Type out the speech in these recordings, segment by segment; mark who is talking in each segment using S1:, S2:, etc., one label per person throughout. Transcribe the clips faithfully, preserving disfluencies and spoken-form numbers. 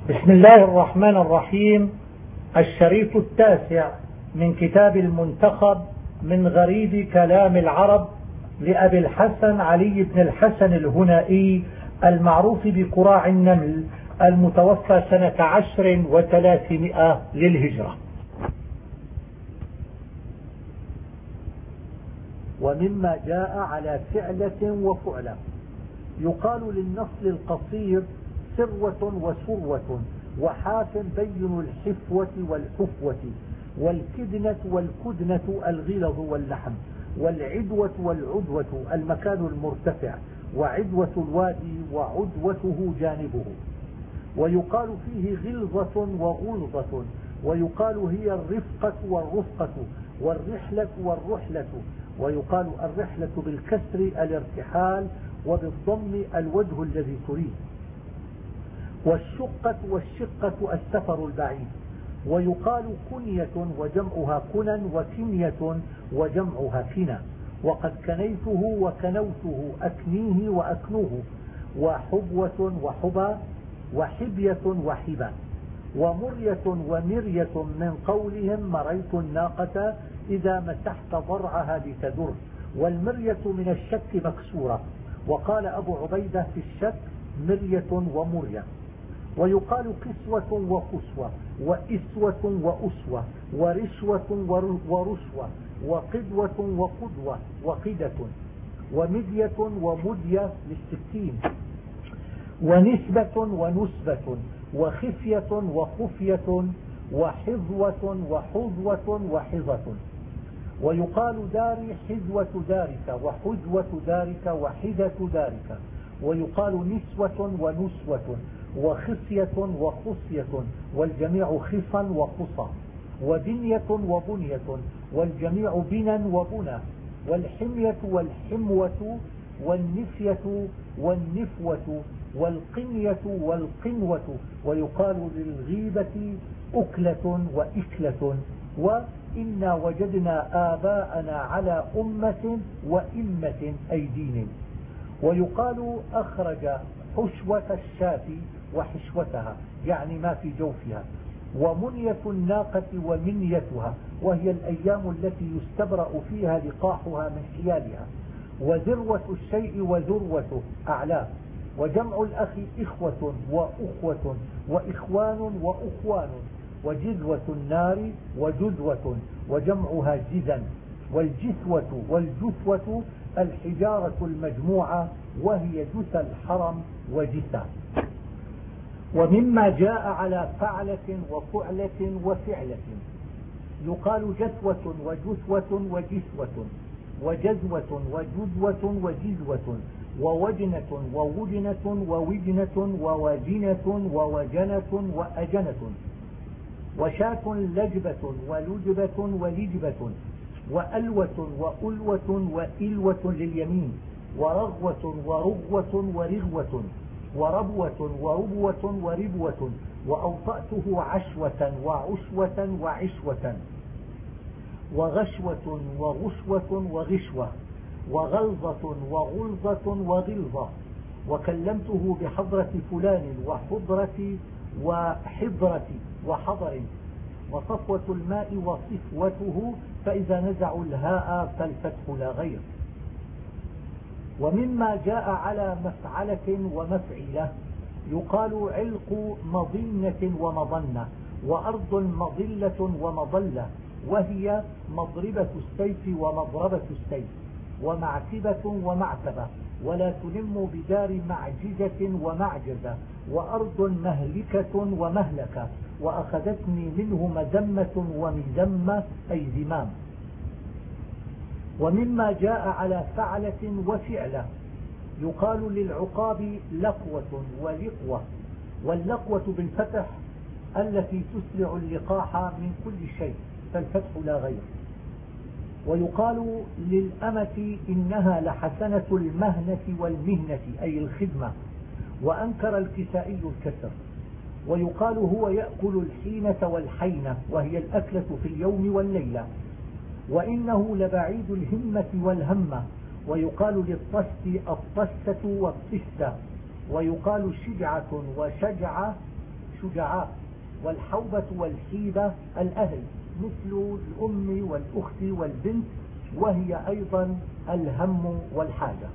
S1: بسم الله الرحمن الرحيم. الشريط التاسع من كتاب المنتخب من غريب كلام العرب لأبي الحسن علي بن الحسن الهنائي المعروف بقراع النمل، المتوفى سنة عشر وثلاثمائة للهجرة. ومما جاء على فعلة وفعلة، يقال للنصل القصير سروة وسروة، وحاف بين الحفوة والحفوة، والكدنة والكدنة الغلظ واللحم، والعدوة والعدوة المكان المرتفع، وعدوة الوادي وعدوته جانبه. ويقال فيه غلظة وغلظة، ويقال هي الرفقة والرفقة، والرحلة والرحلة، ويقال الرحلة بالكسر الارتحال، وبالضم الوجه الذي تريد. والشقة والشقة السفر البعيد. ويقال كنية وجمعها كنا، وكنية وجمعها كنا. وقد كنيته وكنوته أكنيه وأكنوه، وحبوة وحبا، وحبية وحبا. ومرية ومرية من قولهم مريت الناقة إذا مسحت ضرعها لتدر. والمرية من الشك مكسورة، وقال أبو عبيدة في الشك مرية ومرية. ويقال كسوة وكسوة، وإسوة وأسوة، ورشوة ورشوة، وقدوة وقدوة، وقدة، ومدية ومدية للسكين، ونسبة ونسبة، وخفية وخفية، وحظوة وحظوة وحظة. ويقال داري حذوة دارك، وحذوة دارك، وحذة دارك. ويقال نسوة ونسوة، وخصية وخصية، والجميع خصا وخصا. وبنية وبنية، والجميع بنا وبنا. والحمية والحموة، والنفية والنفوة، والقنية والقنوة. ويقال للغيبة أكلة وإكلة. وإنا وجدنا آباءنا على أمة وإمة أي دين. ويقال أخرج حشوة الشاة وحشوتها، يعني ما في جوفها. ومنية الناقة ومنيتها، وهي الأيام التي يستبرأ فيها لقاحها من حيالها. وذروة الشيء وذروته أعلاه. وجمع الأخ إخوة وأخوة، وإخوان وأخوان. وجذوة النار وجذوة، وجمعها جذا. والجثوة والجثوة الحجارة المجموعة، وهي جثى الحرم وجثى. ومما جاء على فعلة وفعلة وفعلة، يقال جثوة وجثوة وجثوة، وجذوة وجذوة وجذوة، ووجنة ووجنة ووجنة، ووجنة ووجنة وأجنة. وشاة لجبة ولجبة ولجبة، وألوة وألوة وإلوة لليمين. ورغوة ورغوة ورغوة، وربوة وربوة وربوة. وأوطأته عشوة وعشوة وعشوة. وغشوة وغشوة وغشوة. وغلظة وغلظة وغلظة. وكلمته بحضرة فلان وحضرة وحضرة وحضر. وصفوة الماء وصفوته، فإذا نزعوا الهاء فالفتح لا غير. ومما جاء على مفعلة ومفعلة، يقال علق مظنة ومظنة، وأرض مظلة ومظلة، وهي مضربة السيف ومضربة السيف، ومعتبة ومعتبة. ولا تلم بدار معجزة ومعجزة. وأرض مهلكة ومهلكة، وأخذتني منه مذمة ومذمة أي ذمام. ومما جاء على فعلة وفعلة، يقال للعقاب لقوة ولقوة. واللقوة بالفتح التي تسرع اللقاح من كل شيء، فالفتح لا غير. ويقال للأمة إنها لحسنة المهنة والمهنة أي الخدمة. وأنكر الكسائي الكسر. ويقال هو يأكل الحينة والحينة، وهي الأكلة في اليوم والليلة. وإنه لبعيد الهمة والهمة. ويقال للطست الطستة والطستة. ويقال شجعة وشجعة الشجعاء، والحوبة والحيبة الأهل مثل الأم والأخت والبنت، وهي أيضا الهم والحاجة.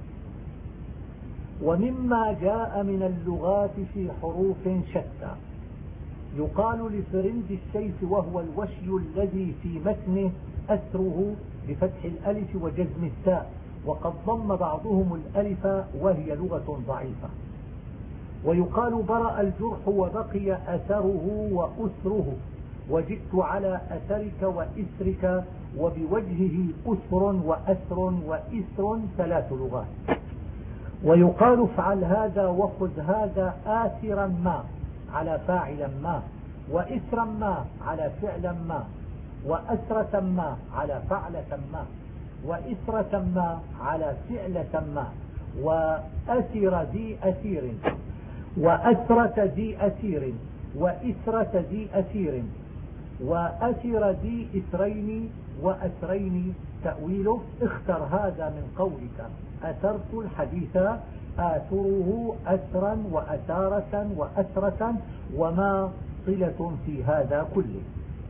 S1: ومما جاء من اللغات في حروف شتى يقال لفرند السيف وهو الوشي الذي في متنه أسره بفتح الألف وجزم التاء، وقد ضم بعضهم الألف وهي لغة ضعيفة. ويقال برأ الجرح وبقي أثره وأسره، وجئت على أثرك وإسرك، وبوجهه أسر وأسر وإسر ثلاث لغات. ويقال افعل هذا وخذ هذا آثرا ما على فاعلا ما، وإسرا ما على فعلا ما، وأسرة ما على فعلة ما، وإسرة ما على فعلة ما، وأسر ذي أسير، وأسرة ذي أسير، وإسرة ذي أسير، وأسر ذي إسرين وأسرين. تأويله اختر هذا من قولك أثرت الحديث آثره أسرا وأثارة وأسرة، وما صلة في هذا كله.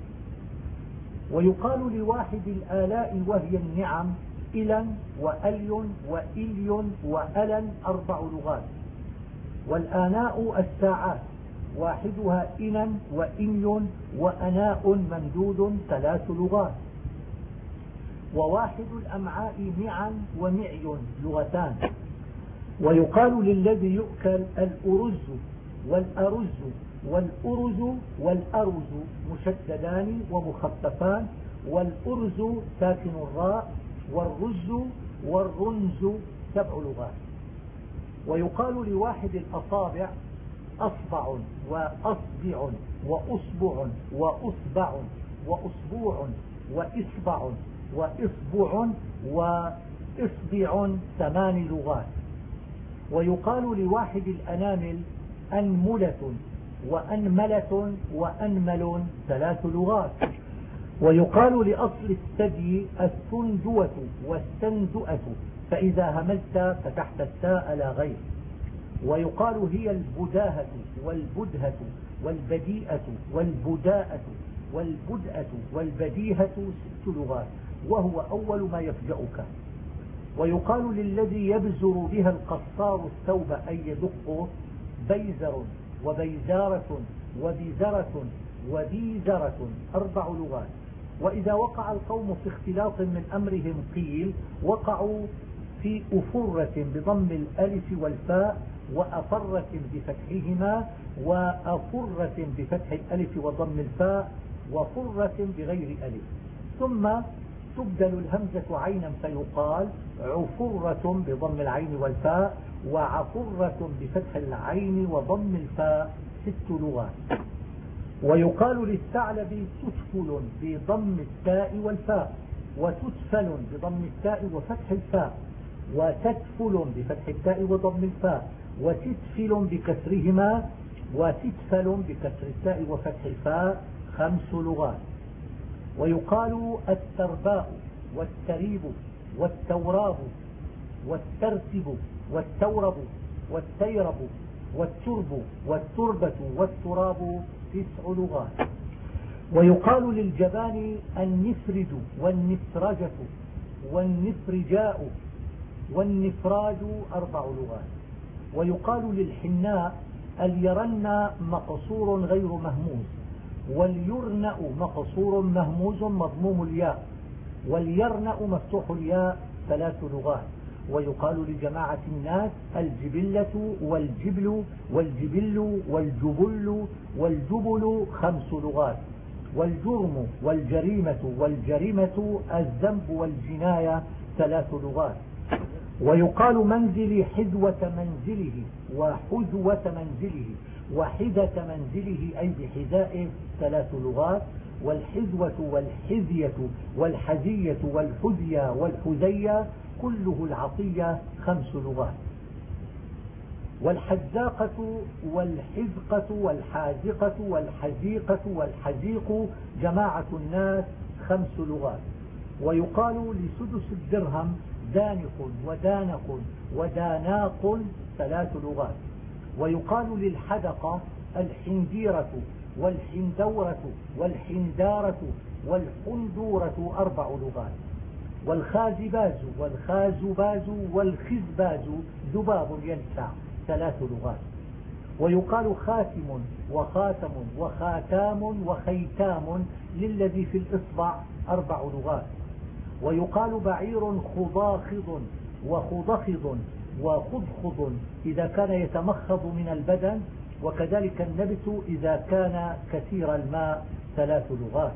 S1: ويقال لواحد الآلاء وهي النعم إلا وألي وإلي وألا أربع لغات. والآناء الساعات واحدها إنا وإني وأناء ممدود ثلاث لغات. وواحد الأمعاء معا ومعي لغتان. ويقال للذي يؤكل الأرز والأرز والأرز والأرز مشددان ومخففان، والأرز ساكن الراء، والرز والرنز سبع لغات. ويقال لواحد الأصابع أصبع وأصبع وأصبع وأصبع وأصبوع وإصبع وإصبع وإصبع ثمان لغات. ويقال لواحد الأنامل أنملة وأنملة وأنمل ثلاث لغات. ويقال لأصل الثدي السندوة والسندؤة، فإذا هملت فتحت التاء لا غير. ويقال هي البداهة والبدهة والبديئة والبداءة والبدأة والبديهة ست لغات، وهو أول ما يفجأك. ويقال للذي يبزر بها القصار الثوب أي يدقه بيزر وبيزارة وبيزرة وبيزرة أربع لغات. وإذا وقع القوم في اختلاط من أمرهم قيل وقعوا في أفرة بضم الألف والفاء، وأفرة بفتحهما، وأفرة بفتح الألف وضم الفاء، وفرة بغير ألف. ثم تبدل الهمزة عينا فيقال عفرة بضم العين والفاء، وعفرة بفتح العين وضم الفاء ست لغات. ويقال للثعلب تتفل بضم التاء والفاء، وتتفل بضم التاء وفتح الفاء، وتتفل بفتح التاء وضم الفاء، وتتفل بكسرهما، وتتفل بكسر التاء وفتح الفاء خمس لغات. ويقال الترباء والتريب والتوراب والترتب والتورب والتيرب والترب والتربة والتراب تسع لغات. ويقال للجبان النفرج والنفرجة والنفرجاء والنفراج أربع لغات. ويقال للحناء اليرن مقصور غير مهموز، واليرنأ مقصور مهموز مضموم الياء، واليرنأ مفتوح الياء ثلاث لغات. ويقال لجماعة الناس الجبلة والجبل والجبل والجبل والجبل خمس لغات. والجرم والجريمة والجريمة الذنب والجناية ثلاث لغات. ويقال منزلي حذوة منزله وحذوة منزله وحدة منزله أي بحذائه ثلاث لغات. والحذوة والحذية والحذية والحذية والحذية كله العطية خمس لغات. والحذاقة والحذقة والحازقة والحزيقة والحزيق جماعة الناس خمس لغات. ويقال لسدس الدرهم دانق ودانق وداناق ثلاث لغات. ويقال للحدقة الحنديرة والحندورة والحندارة والحندورة أربع لغات. والخازباز والخازباز والخزباز ذباب يلسع ثلاث لغات. ويقال خاتم وخاتم وخاتام وخيتام للذي في الإصبع أربع لغات. ويقال بعير خضاخض وخضخض وخضخض إذا كان يتمخض من البدن، وكذلك النبت إذا كان كثير الماء ثلاث لغات.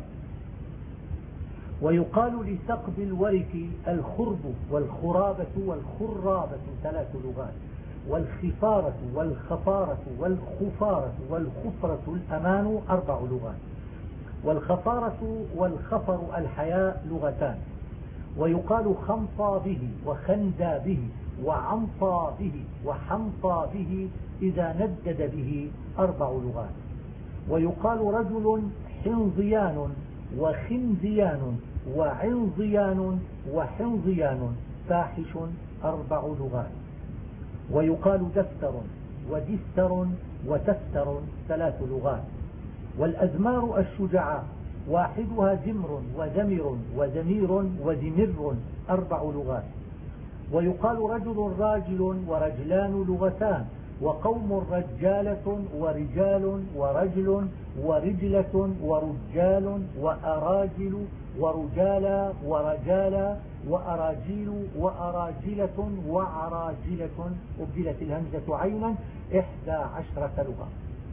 S1: ويقال لثقب الورك الخرب والخرابة والخرابة ثلاث لغات. والخفارة والخفارة والخفارة والخفرة الأمان أربع لغات. والخفارة والخفر الحياء لغتان. ويقال خمطى به وخندى به وعنطى به وحمطى به إذا ندد به أربع لغات. ويقال رجل حنظيان وخنزيان وعنظيان وحنظيان فاحش أربع لغات. ويقال دفتر ودستر وتفتر ثلاث لغات. والأزمار الشجعاء واحدها زمر وزمر وزمير وزمر أربع لغات. ويقال رجل راجل ورجلان لغتان. وقوم رجالة ورجال ورجل ورجلة ورجال وأراجل ورجالا ورجالا وأراجيل وأراجلة وعراجلة أبدلت الهمزة عينا إحدى عشرة لغة.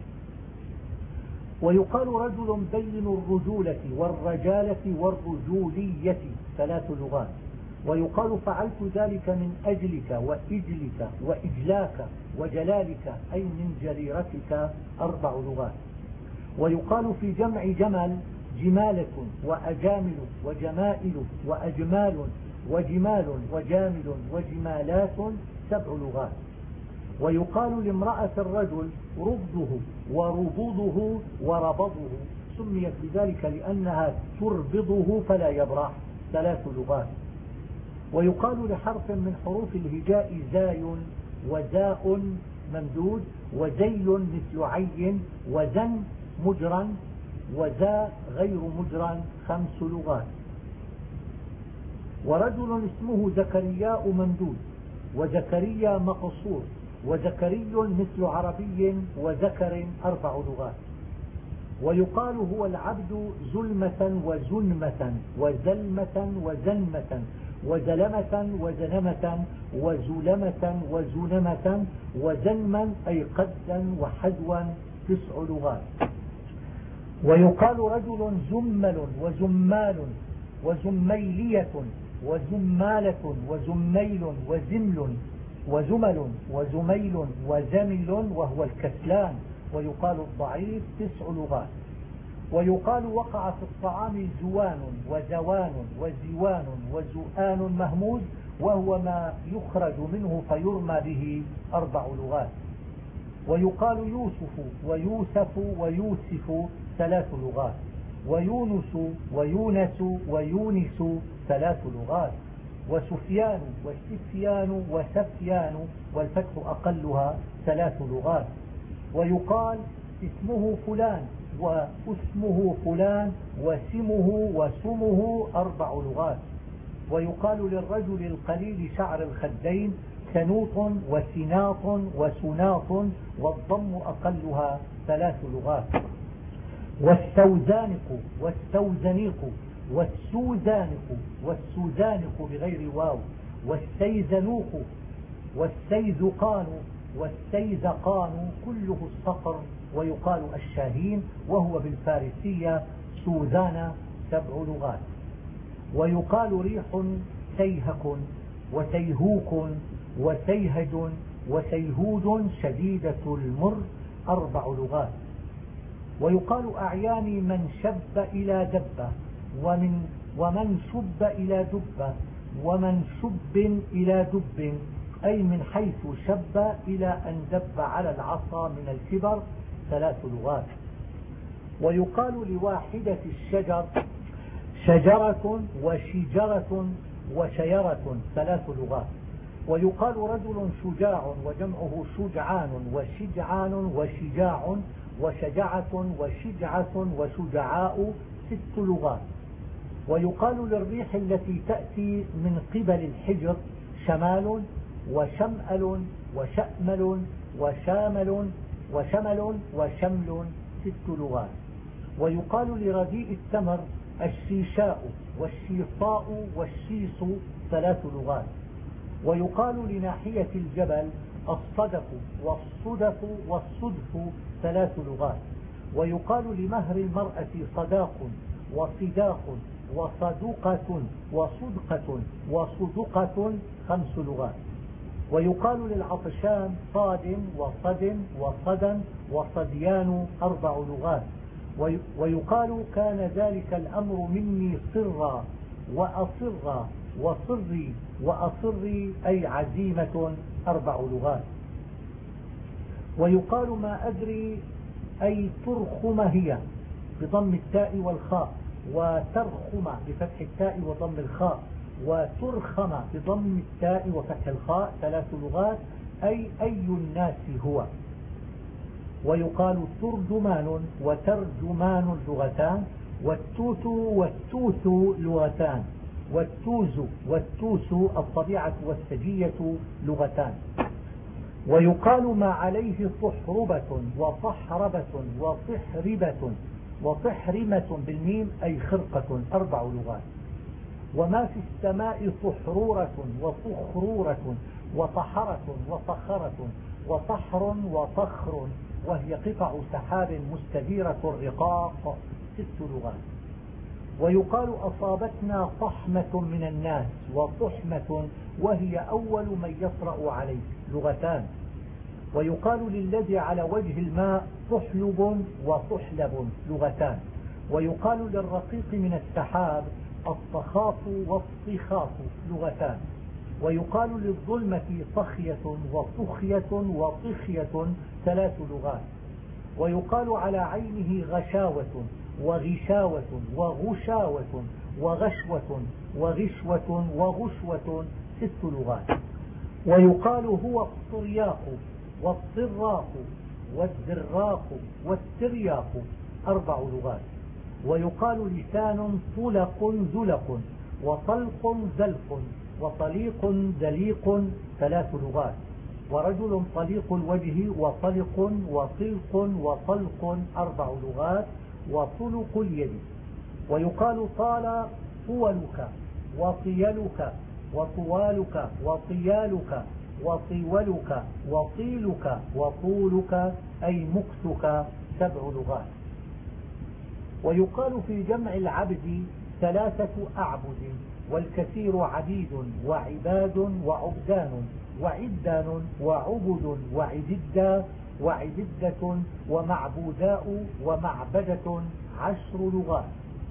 S1: ويقال رجل بين الرجولة والرجالة والرجولية ثلاث لغات. ويقال فعلت ذلك من أجلك وإجلك وإجلاك وجلالك أي من جريرتك أربع لغات. ويقال في جمع جمل جمالة وأجامل وجمائل وأجمال وجمال وجامل وجمالات سبع لغات. ويقال لامرأة الرجل ربضه وربضه وربضه سميت بذلك لأنها تربضه فلا يبرح ثلاث لغات. ويقال لحرف من حروف الهجاء زاي وزاء ممدود وزي مثل عين وزن مجرا وزا غير مجرا خمس لغات. ورجل اسمه زكرياء ممدود وزكريا مقصور وزكري مثل عربي وذكر أربع لغات. ويقال هو العبد زلمة وزنمة وزلمة وزنمة وزلمة وزنمة وزلمة وزنمة وزنما أي قدا وحذوا تسع لغات. ويقال رجل زمل وزمال وزميلية وزمالة وزميل وزمل وزمل وزميل وزمل وهو الكسلان. ويقال الضعيف تسع لغات. ويقال وقع في الطعام زوان وزوان وزوان وزؤان مهموز وهو ما يخرج منه فيرمى به أربع لغات. ويقال يوسف ويوسف ويوسف ثلاث لغات. ويونس ويونس ويونس ثلاث لغات. وسفيان وسفيان وسفيان والفتح أقلها ثلاث لغات. ويقال اسمه فلان واسمه فلان وسمه وسمه أربع لغات. ويقال للرجل القليل شعر الخدين سنوط وسناط وسناط والضم أقلها ثلاث لغات. والسوزانق والسوزنيق والسوزانق والسوزانق بغير واو والسيزنوق والسيزقان والسيزقان كله الصقر. ويقال الشاهين وهو بالفارسية سوزانا سبع لغات. ويقال ريح سيهك وسيهوك وسيهج وسيهود شديدة المر أربع لغات. ويقال أعيان من شب إلى دبة ومن, ومن شب إلى دبة ومن شب إلى دب أي من حيث شب إلى أن دب على العصا من الكبر ثلاث لغات. ويقال لواحدة الشجر شجرة وشجرة وشيرة ثلاث لغات. ويقال رجل شجاع وجمعه شجعان وشجعان وشجاع وشجعة وشجعة وشجعاء ست لغات. ويقال للريح التي تأتي من قبل الحجر شمال وشمأل وشأمل وشامل وشمل وشمل ست لغات. ويقال لرديء التمر الشيشاء والشيصاء والشيص ثلاث لغات. ويقال لناحية الجبل الصدف والصدف والصدف ثلاث لغات. ويقال لمهر المرأة صداق وصداق وصدقة وصدقة وصدقة خمس لغات. ويقال للعطشان صاد وصد وصدا وصديان أربع لغات. ويقال كان ذلك الأمر مني صرا وأصرا وصري وأصري أي عزيمة أربع لغات. ويقال ما أدري أي ترخم هي بضم التاء والخاء، وترخم بفتح التاء وضم الخاء، وترخم بضم التاء وفتح الخاء ثلاث لغات أي أي الناس هو. ويقال ترجمان وترجمان لغتان، والتوت والتوث لغتان، والتوز والتوس الطبيعة والسجية لغتان. ويقال ما عليه صحربة وصحربة وصحربة وصحرمة بالميم أي خرقة أربع لغات. وما في السماء صحرورة وصخرورة وطحرة وصخرة وطحر وطخر، وهي قطع سحاب مستديرة الرقاق ست لغات. ويقال أصابتنا طحمة من الناس وطحمة وهي أول من يطرأ عليه لغتان. ويقال للذي على وجه الماء طحلب وطحلب لغتان. ويقال للرقيق من السحاب الطخاط والطخاط لغتان. ويقال للظلمة طخية وطخية وطخية ثلاث لغات. ويقال على عينه غشاوة وغشاوة وغشاوة وغشوة وغشوة وغشوة ست لغات. ويقال هو الطرياق والطراق والدراق والترياق أربع لغات. ويقال لسان طلق زلق وطلق زلق وطليق دليق ثلاث لغات. ورجل طليق الوجه وطلق وطلق وطلق أربع لغات. وطلق اليد. ويقال طال طولك وطيلك وطوالك وطيالك وطيولك وطيلك وطولك أي مكثك سبع لغات. ويقال في جمع العبد ثلاثة أعبد، والكثير عبيد وعباد وعبدان وعدان وعبد وعددا وعددة ومعبوداء ومعبدة عشر لغات.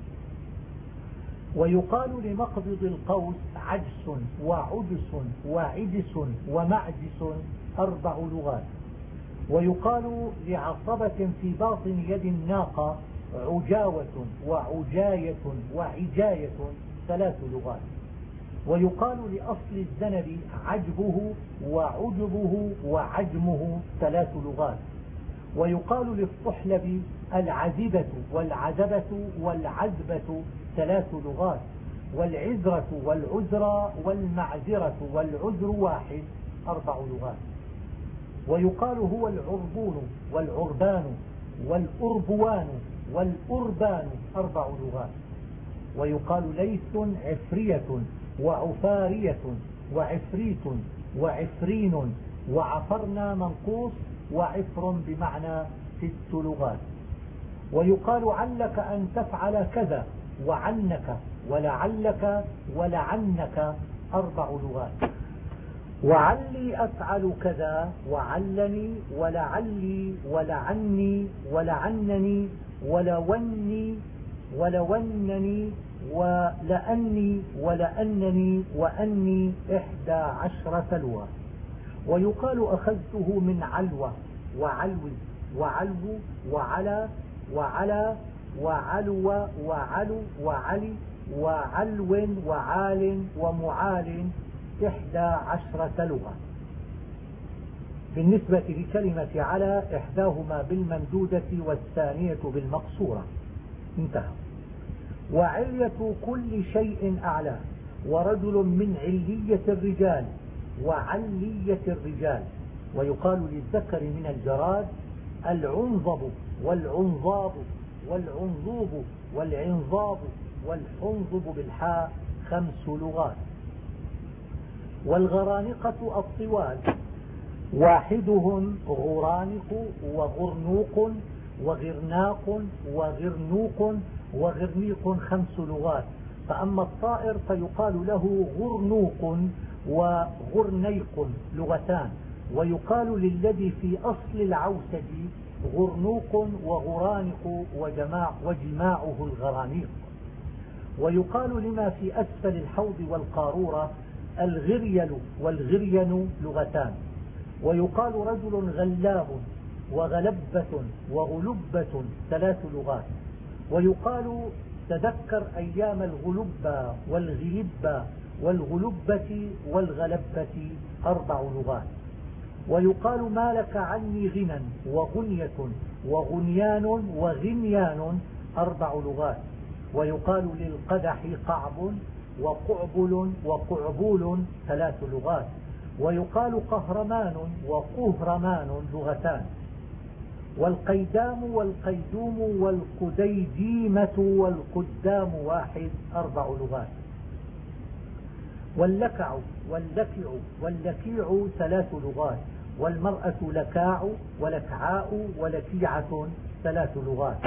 S1: ويقال لمقبض القوس عجس وعدس وعدس ومعجس أربع لغات. ويقال لعصبة في باطن يد الناقة عجاوة وعجاية وعجاية ثلاث لغات. ويقال لأصل الذنب عجبه وعجبه وعجمه ثلاث لغات. ويقال للصحلب العذبة والعذبة والعذبة ثلاث لغات. والعذرة والعذرة والمعذرة والعذر واحد أربع لغات. ويقال هو العربون والعربان والأربوان والأربان أربع لغات. ويقال ليث عفرية وعفارية وعفريت وعفرين وعفرنا منقوص وعفر بمعنى ست لغات. ويقال علك أن تفعل كذا وعنك ولعلك ولعنك أربع لغات. وعلي أفعل كذا وعلني ولعلي ولعني ولعنني ولوني ولونني ولأني ولأنني وأني إحدى عشرة لغة. ويقال أخذته من علوة وعلو وعلو وعلى وعلى وعلو وعلو وعلي وعلو وعال ومعال إحدى عشرة لغة. بالنسبة لكلمة على إحداهما بالممدودة والثانية بالمقصورة. انتهى. وعلية كل شيء أعلى، ورجل من علية الرجال وعلية الرجال. ويقال للذكر من الجراد العنظب والعنظاب والعنظوب والعنظاب والحنظب بالحاء، خمس لغات. والغرانقة الطوال، واحدهم غرانق وغرنوق وغرناق وغرنوق وغرنيق، خمس لغات. فأما الطائر فيقال له غرنوق وغرنيق، لغتان. ويقال للذي في أصل العوسج غرنوق وغرانق وجماع وجماعه الغرانيق. ويقال لما في أسفل الحوض والقارورة الغريل والغرين، لغتان. ويقال رجل غلاب وغلبة وغلبة، ثلاث لغات. ويقال تذكر أيام الغلبة والغلبة والغلبة والغلبة، أربع لغات. ويقال ما لك عني غنى وغنية وغنيان وغنيان، أربع لغات. ويقال للقدح قعب وقعبل وقعبول، ثلاث لغات. ويقال قهرمان وقهرمان، لغتان. والقيدام والقيدوم والقديديمة والقدام واحد، أربع لغات. واللكع واللكع واللكيع، ثلاث لغات. والمرأة لكاع ولكعاء ولكيعة، ثلاث لغات.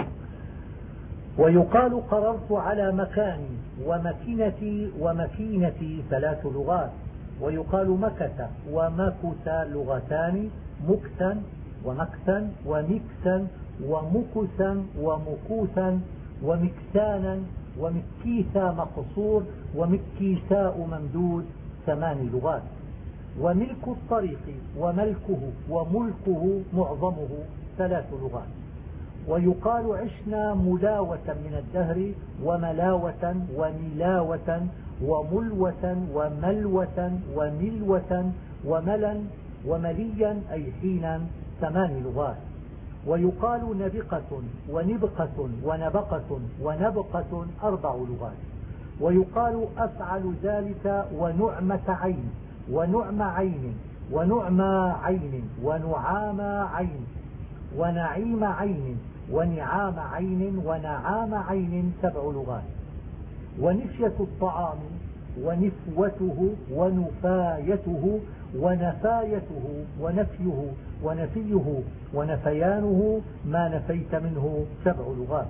S1: ويقال قررت على مكاني ومكينتي ومكينتي، ثلاث لغات. ويقال مكث ومكث، لغتان. مكثا ومكثا ومكثا ومكثا ومكوثا ومكثانا ومكيثا مقصور ومكيثاء ممدود، ثمان لغات. وملك الطريق وملكه وملكه معظمه، ثلاث لغات. ويقال عشنا ملاوة من الدهر وملاوة وملاوة وملوة وملوة وملوة وملا ومليا، أي حينا، ثمان لغات. ويقال نبقة ونبقة ونبقة ونبقة، أربع لغات. ويقال أفعل ذلك ونعمة عين ونعم عين ونعم عين ونعام عين ونعيم عين ونعام عين ونعام عين، سبع لغات. ونفية الطعام ونفوته ونفايته ونفايته ونفيه ونفيه ونفيانه، ما نفيت منه، سبع لغات.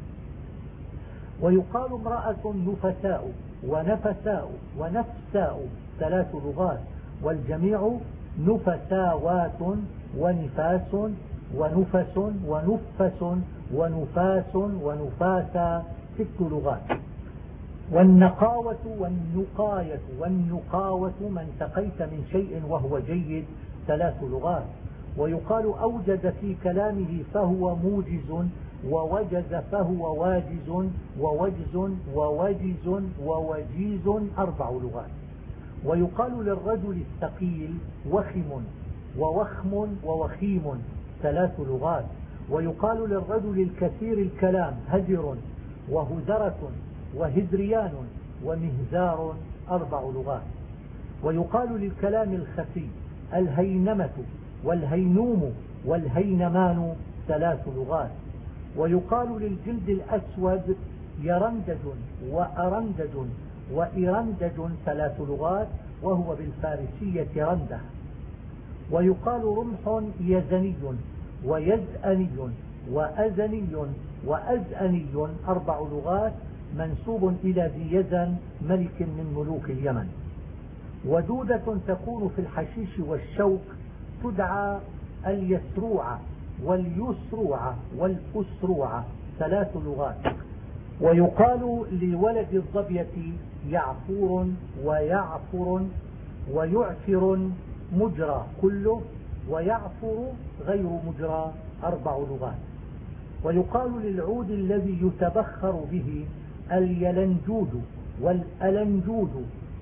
S1: ويقال امرأة نفساء ونفساء ونفساء، ثلاث لغات. والجميع نفساوات ونفاس ونفس ونفس ونفاس ونفاسا، ست لغات. والنقاوة والنقاية والنقاوة، من سقيت من شيء وهو جيد، ثلاث لغات. ويقال أوجز في كلامه فهو موجز، ووجز فهو واجز، ووجز ووجز ووجيز، أربع لغات. ويقال للرجل الثقيل وخم ووخم ووخيم، ثلاث لغات. ويقال للرجل الكثير الكلام هجر وهزرة وهزريان ومهزار، أربع لغات. ويقال للكلام الخفي الهينمة والهينوم والهينمان، ثلاث لغات. ويقال للجلد الأسود يرندج وأرندج وإرندج، ثلاث لغات، وهو بالفارسية رنده. ويقال رمح يزني ويزأني وأزني وأزأني، أربع لغات، منسوب إلى ذي يزن ملك من ملوك اليمن. ودودة تكون في الحشيش والشوك تدعى اليسروعة واليسروعة والأسروعة، ثلاث لغات. ويقال لولد الظبية يعفور ويعفر ويعفر، مجرى كله، ويعفر غير مجرى، أربع لغات. ويقال للعود الذي يتبخر به اليلنجود والألنجود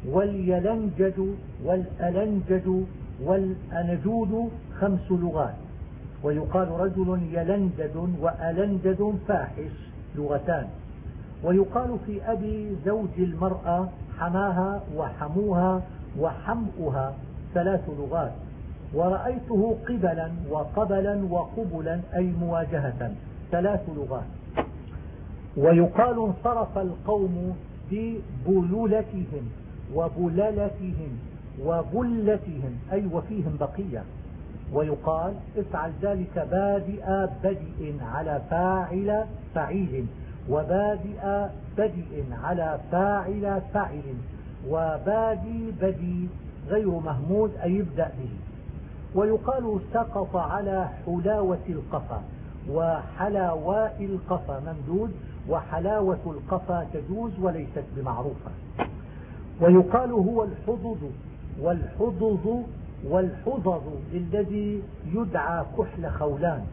S1: واليلنجد والألنجد والأنجود خمس لغات. ويقال رجل يلنجد وألنجد فاحش لغتان. ويقال في أبي زوج المرأة حماها وحموها وحمؤها ثلاث لغات. ورأيته قبلا وقبلا وقبلا أي مواجهة ثلاث لغات. ويقال انصرف القوم ببلولتهم وبللتهم وبلتهم أي وفيهم بقية. ويقال افعل ذلك بادئ بدء على فاعل فعيل، وبادئ بدء على فاعل فاعل، وبادي بدي غير مهمود أي يبدأ به. ويقال سقط على حلاوة القفا، وحلاواء القفا ممدود، وحلاوة القفا تجوز وليست بمعروفة. ويقال هو الحظظ والحظظ والحظظ الذي يدعى كحل خولان.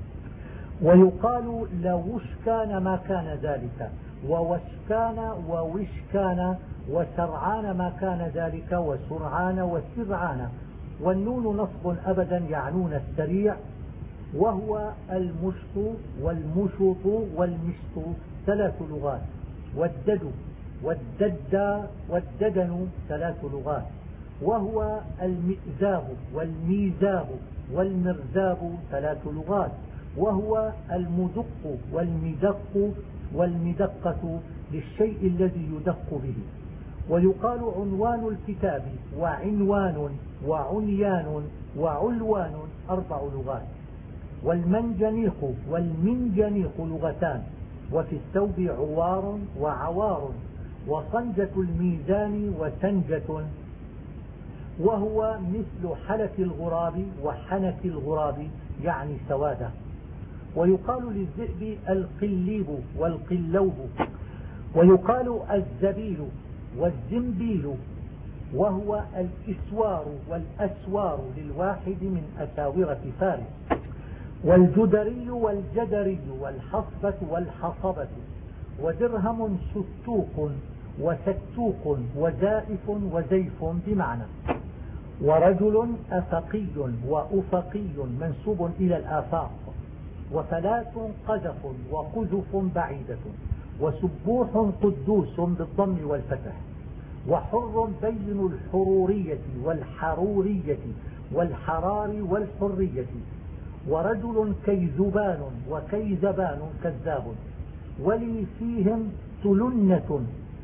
S1: ويقال لوشكان ما كان ذلك، ووشكان ووشكان، وسرعان ما كان ذلك، وسرعان وسرعان. والنون نصب أبدا يعنون السريع. وهو المشط والمشط والمشط ثلاث لغات. والدد والدد والددن ثلاث لغات. وهو المئزاب والميزاب والمرزاب ثلاث لغات. وهو المدق والمدق والمدقة للشيء الذي يدق به. ويقال عنوان الكتاب وعنوان وعنيان وعلوان أربع لغات. والمنجنيق والمنجنيق لغتان. وفي الثوب عوار وعوار. وصنجة الميزان وسنجة، وهو مثل حلك الغراب وحنك الغراب يعني سوادة. ويقال للذئب القليب والقلوب. ويقال الزبيل والزنبيل، وهو الإسوار والأسوار للواحد من أساورة فارس. والجدري والجدري والحصبة والحصبة. ودرهم ستوق وستوق وزائف وزيف بمعنى. ورجل أفقي وأفقي منسوب إلى الآفاق. وفلات قذف وقذف بعيدة. وسبوح قدوس بالضم والفتح. وحر بين الحرورية والحرورية والحرار والحرية. ورجل كيزبان وكيزبان كذاب. ولي فيهم تلنة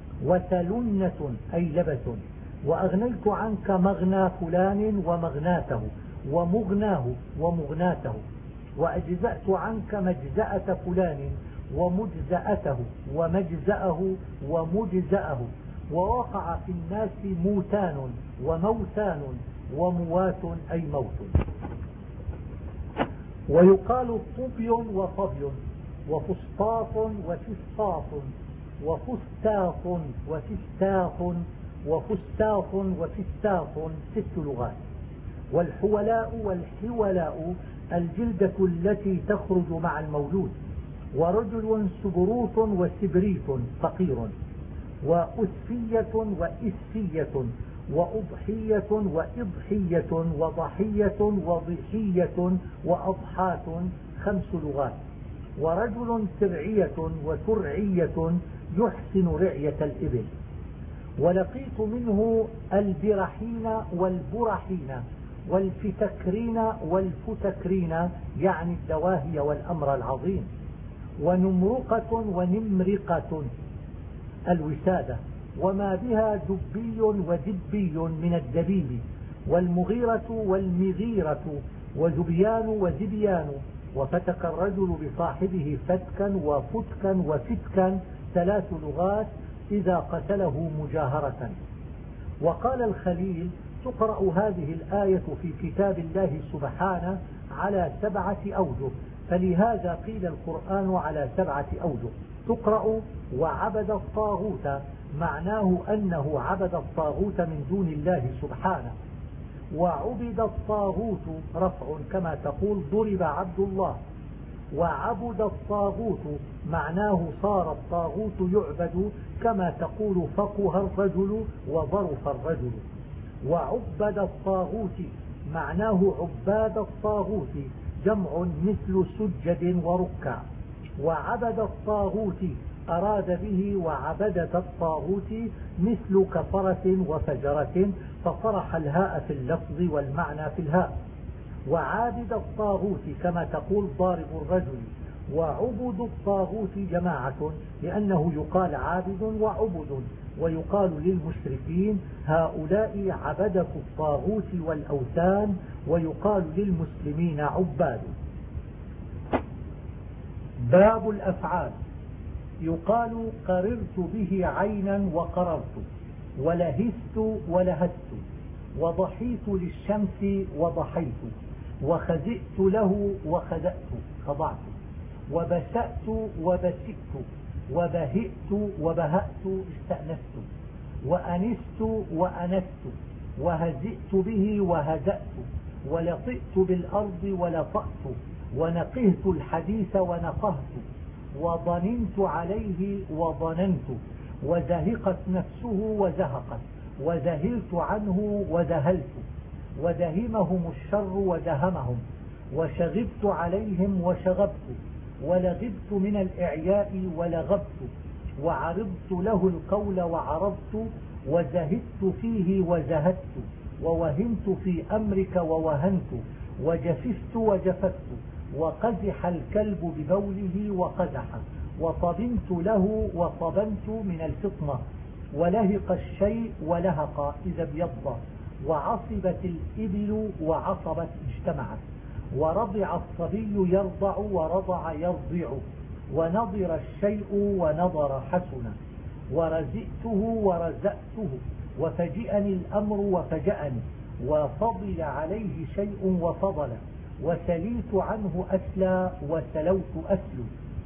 S1: وتلنة أي لبس. وأغنيت عنك مغنى فلان ومغناته ومغناه ومغناته. وأجزأت عنك مجزأة فلان ومجزأته ومجزأه ومجزأه. ووقع في الناس موتان وموتان وموات أي موت. ويقال طبي وطبي وفسطاط وفسطاط وفستاط وفستاط وفستاط وفستاط ست لغات. والحولاء والحولاء الجلدة التي تخرج مع المولود. ورجل سبروت وسبريت فقير. وأسفية وإسفية وأضحية وإضحية وضحية وضحية وأضحاة خمس لغات. ورجل ترعية وترعية يحسن رعية الإبل. ولقيت منه البرحين والبرحين والفتكرين والفتكرين يعني الدواهي والأمر العظيم. ونمرقة ونمرقة الوسادة. وما بها دبي ودبي من الدبيب. والمغيرة والمغيرة وزبيان وزبيان. وفتك الرجل بصاحبه فتكا وفتكا وفتكا ثلاث لغات إذا قتله مجاهرة. وقال الخليل تقرأ هذه الآية في كتاب الله سبحانه على سبعة أوجه، فلهذا قيل القرآن على سبعة أوجه. تقرأ وعبد الطاغوت، معناه أنه عبد الطاغوت من دون الله سبحانه. وعبد الطاغوت رفع كما تقول ضرب عبد الله. وعبد الطاغوت معناه صار الطاغوت يعبد، كما تقول فقه الرجل وظرف الرجل. وعبد الطاغوت معناه عباد الطاغوت، جمع مثل سجد وركع. وعبد الطاغوت أراد به وعبدة الطاغوت مثل كفرة وفجرة، فطرح الهاء في اللفظ والمعنى في الهاء. وعابد الطاغوت كما تقول ضارب الرجل. وعبد الطاغوت جماعة، لأنه يقال عابد وعبد، ويقال للمشركين هؤلاء عبدة الطاغوت والأوثان، ويقال للمسلمين عباد. باب الأفعال. يقال قررت به عينا وقررت، ولهست ولهست، وضحيت للشمس وضحيت، وخزئت له وخزأت خضعت، وبسأت وبسئت، وبهئت وبهأت استأنست، وأنست وأنست، وهزئت به وهزأت، ولطئت بالأرض ولطأت، ونقهت الحديث ونقهت، وضننت عليه وضننت، وزهقت نفسه وزهقت، وذهلت عنه وذهلت، ودهمهم الشر ودهمهم، وشغبت عليهم وشغبت، ولغبت من الإعياء ولغبت، وعرضت له القول وعرضت، وزهدت فيه وزهدت، ووهنت في أمرك ووهنت، وجففت وجففت، وقزح الكلب ببوله وقزح، وطبنت له وطبنت من الفطنة، ولهق الشيء ولهق إذا ابيض، وعصبت الإبل وعصبت اجتمعت، ورضع الصبي يرضع ورضع يرضع، ونضر الشيء ونضر حسنا، ورزئته ورزأته، وفجئني الأمر وفجأني، وفضل عليه شيء وفضل، وسليت عنه أسلى وسلوت أسلو،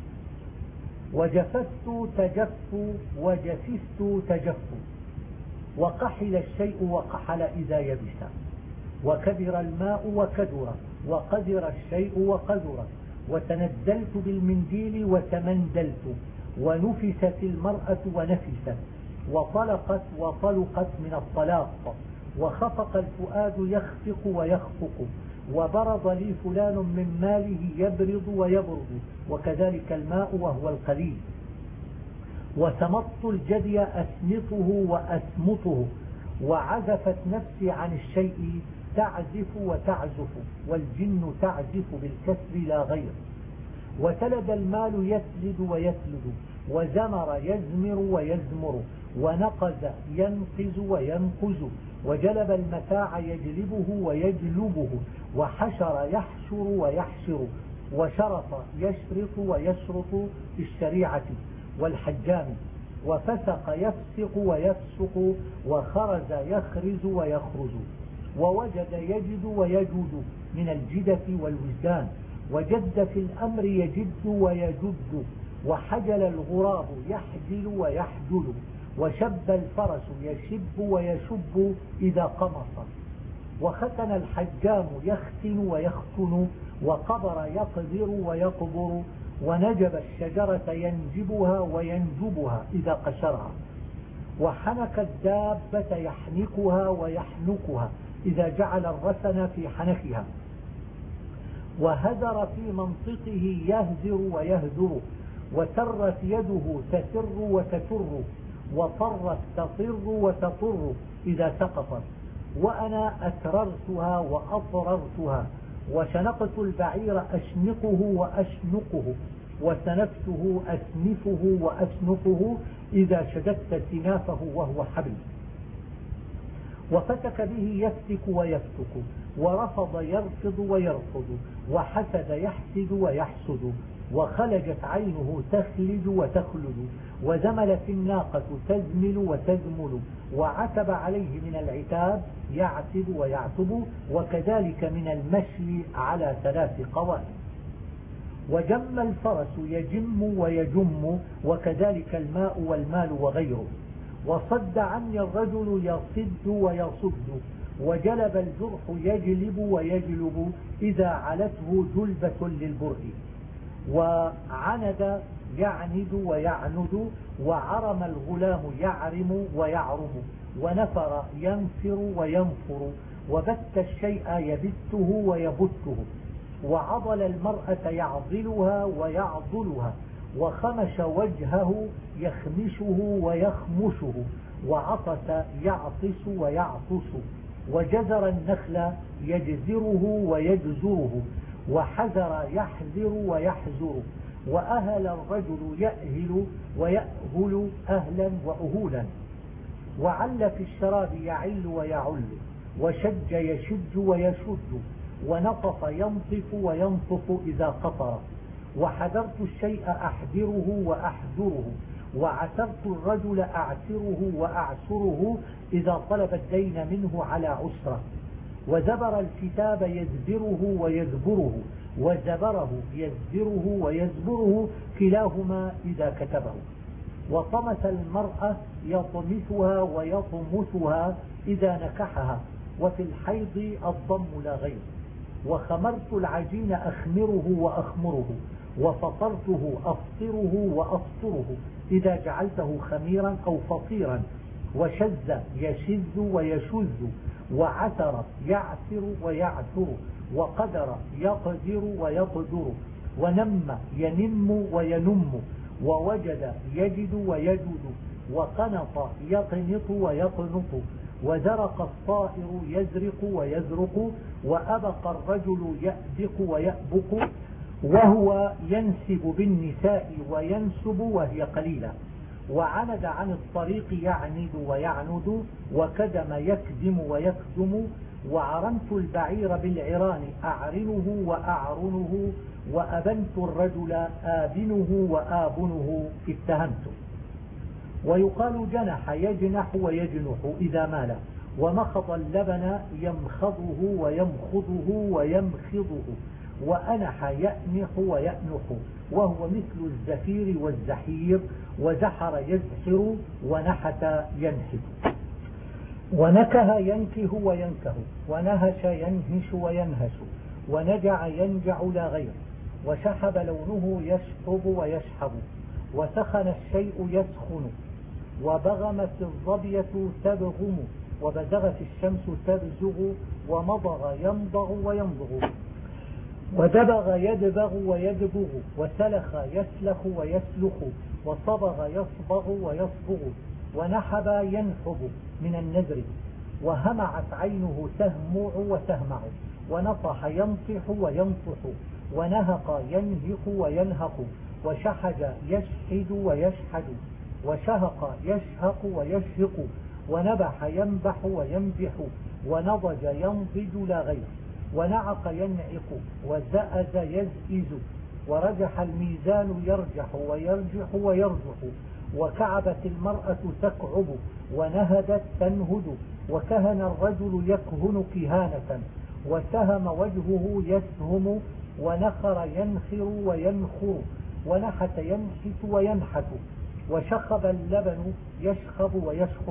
S1: وجففت تجف وجففت تجف، وقحل الشيء وقحل إذا يبس، وكدر الماء وكدر، وقدر الشيء وقدر، وتندلت بالمنديل وتمندلت، ونفست المرأة ونفست، وطلقت وطلقت من الطلاق، وخفق الفؤاد يخفق ويخفق، وبرض لي فلان من ماله يبرض ويبرض، وكذلك الماء وهو القليل. وسمطت الجدي أسمطه وأسمطه، وعزفت نفسي عن الشيء تعزف وتعزف، والجن تعزف بالكسر لا غير. وتلد المال يتلد ويتلد، وزمر يزمر ويزمر، ونقز ينقز وينقز، وجلب المتاع يجلبه ويجلبه، وحشر يحشر ويحشر، وشرط يشرط ويشرط في الشريعة والحجام، وفسق يفسق ويفسق، وخرز يخرز ويخرز، ووجد يجد ويجود من الجدة والوجدان، وجد في الأمر يجد ويجد، وحجل الغراب يحجل ويحجل، وشب الفرس يشب ويشب إذا قمص، وختن الحجام يختن ويختن، وقبر يقبر ويقبر، ونجب الشجرة ينجبها وينجبها إذا قشرها، وحنك الدابة يحنكها ويحنكها إذا جعل الرسن في حنكها، وهدر في منطقه يهدر ويهدر، وترت يده تسر وتتر، وطرت تطر وتطر إذا سقطت، وأنا أتررتها وأطررتها، وشنقت البعير أشنقه وأشنقه، وسنفته أسنفه وأسنفه إذا شددت سنافه وهو حبل، وفتك به يفتك ويفتك، ورفض يرفض ويرفض، وحسد يحسد ويحسد، وخلجت عينه تخلج وتخلد، وزملت الناقة تزمل وتزمل، وعتب عليه من العتاب يعتب ويعتب، وكذلك من المشي على ثلاث قوائم. وجم الفرس يجم ويجم، وكذلك الماء والمال وغيره. وصد عني الرجل يصد ويصد، وجلب الجرح يجلب ويجلب إذا علته جلبة للبرء. وعند يعند ويعند، وعرم الغلام يعرم ويعرم، ونفر ينفر وينفر، وبت الشيء يبته ويبته، وعضل المرأة يعضلها ويعضلها، وخمش وجهه يخمشه ويخمشه، وعطس يعطس ويعطس، وجزر النخل يجزره ويجزره، وحذر يحذر ويحزر، وأهل الرجل يأهل ويأهل أهلا وأهولا، وعل في الشراب يعل ويعل، وشج يشج ويشج، ونطف ينطف وينطف إذا قطر، وحذرت الشيء أحذره وأحذره، وعسرت الرجل أعسره وأعسره إذا طلب الدين منه على عسره، وزبر الكتاب يزبره ويزبره، وزبره يزبره ويزبره، كلاهما إذا كتبه، وطمس المرأة يطمسها ويطمسها إذا نكحها، وفي الحيض الضم لا غير، وخمرت العجين أخمره وأخمره، وفطرته أفطره وأفطره إذا جعلته خميرا أو فطيرا، وشز يشز ويشز، وعثر يعثر ويعثر، وقدر يقدر ويقدر، ونم ينم وينم، ووجد يجد ويجد، وقنط يقنط ويقنط، وزرق الطائر يزرق ويزرق، وأبق الرجل يأبق ويأبق، وهو ينسب بالنساء وينسب وهي قليلة، وعند عن الطريق يعند ويعند، وكدم يكدم ويكدم، وعرنت البعير بالعران أعرنه وأعرنه، وأبنت الرجل آبنه وآبنه اتهمته. ويقال جنح يجنح ويجنح إذا مال، ومخض اللبن يمخضه ويمخضه ويمخضه، وأنح يأنح ويأنح، وهو مثل الزفير والزحير، وزحر يزحر، ونحت ينحت، ونكه ينكه وينكه، ونهش ينهش وينهش، ونجع ينجع لا غير، وشحب لونه يشحب ويشحب، وسخن الشيء يسخن، وبغمت الظبية تبغم، وبزغت الشمس تبزغ، ومضغ يمضغ ويمضغ، ودبغ يدبغ ويدبغ، وسلخ يسلخ ويسلخ، وصبغ يصبغ ويصبغ، ونحب ينحب من النذر، وهمعت عينه تهمع وتهمع، ونطح ينطح وينطح، ونهق ينهق وينهق، وشحج يشحد ويشحد، وشهق يشهق ويشهق، ونبح ينبح وينبح، ونضج ينضج لا غير، ونعق ينعق، وزأز يزئز، ورجح الميزان يرجح ويرجح ويرجح، وكعبت المرأة تكعب، ونهدت تنهد، وكهن الرجل يكهن كهانة، وسهم وجهه يسهم، ونخر ينخر وينخر، ونحت ينحت وينحت، وشخب اللبن يشخب ويشخب.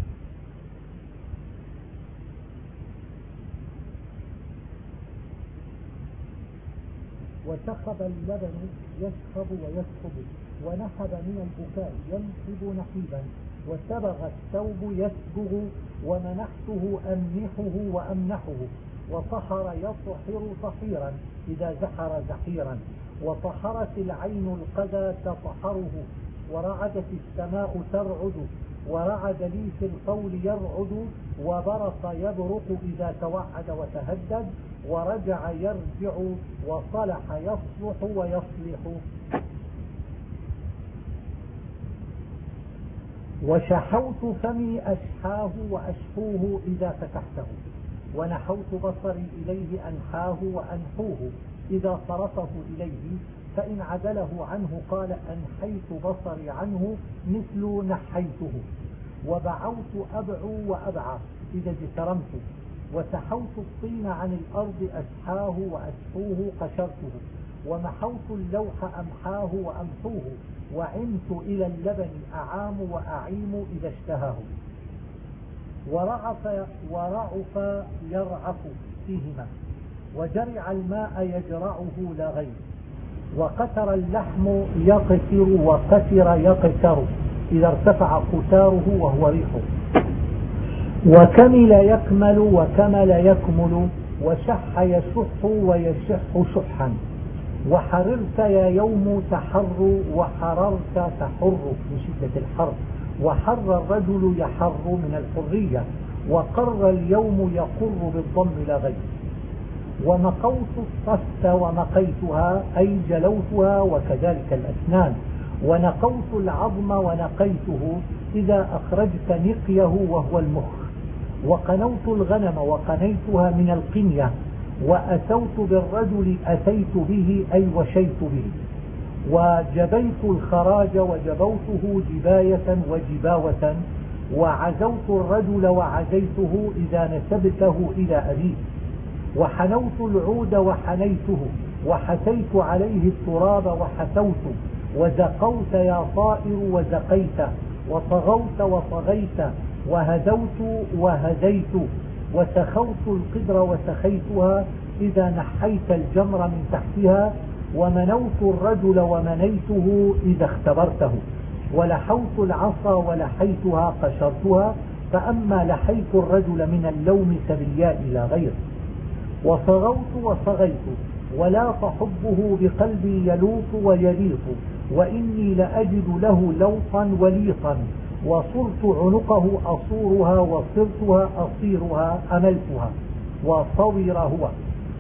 S1: وشخب اللبن يشخب ويشخب، ونحب من البكاء ينحب نحيبا، وسبغ الثوب يسبغ، ومنحته أمنحه وأمنحه، وطحر يطحر طحيرا إذا زحر زحيرا، وطحرت العين القدى تطحره، ورعدت السماء ترعد، ورعد لي في القول يرعد، وبرق يبرق إذا توعد وتهدد، ورجع يرجع، وصلح يصلح ويصلح. وشحوت فمي أشحاه وأشحوه إذا فتحته، ونحوت بصري إليه أنحاه وأنحوه إذا صرفه إليه، فإن عدله عنه قال أنحيت بصري عنه مثل نحيته. وبعوت أبعو وأبعى إذا اجترمت، وسحوت الطين عن الأرض أسحاه وأسحوه قشرته، ومحوت اللوح أمحاه وأمحوه، وعمت إلى اللبن أعام وأعيم إذا اشتهاه. ورعف ورعف يرعف فيهما، وجرع الماء يجرعه لا غير، وقتر اللحم يقتر وقتر يقتر إذا ارتفع قتاره وهو ريحه. وكمل يكمل وكمل يكمل وشح يشح ويشح شحا. وحررت يا يوم تحر وحررت تحر من شدة الحر. وحر الرجل يحر من الحرية. وقر اليوم يقر بالضم لا غير. ونقوت الصفت ونقيتها أي جلوتها وكذلك الأسنان. ونقوت العظم ونقيته إذا أخرجت نقيه وهو المخ. وقنوت الغنم وقنيتها من القنية. وأتوت بالرجل أتيت به أي وشيت به. وجبيت الخراج وجبوته جباية وجباوة. وعزوت الرجل وعزيته إذا نسبته إلى أبيه. وحنوت العود وحنيته وحسيت عليه التراب وحسوت. وزقوت يا طائر وزقيت. وطغوت وطغيت. وهدوت وهديت. وسخوت القدر وسخيتها إذا نحيت الجمر من تحتها. ومنوت الرجل ومنيته إذا اختبرته. ولحوت العصا ولحيتها قشرتها. فأما لحيت الرجل من اللوم فبالياء لا غير. وصغوت وصغيت ولا حبه بقلبي يلوط ويليط. وإني لأجد له لوطا وليطا. وصرت عنقه أصورها وصرتها أصيرها أملتها. وصور هو.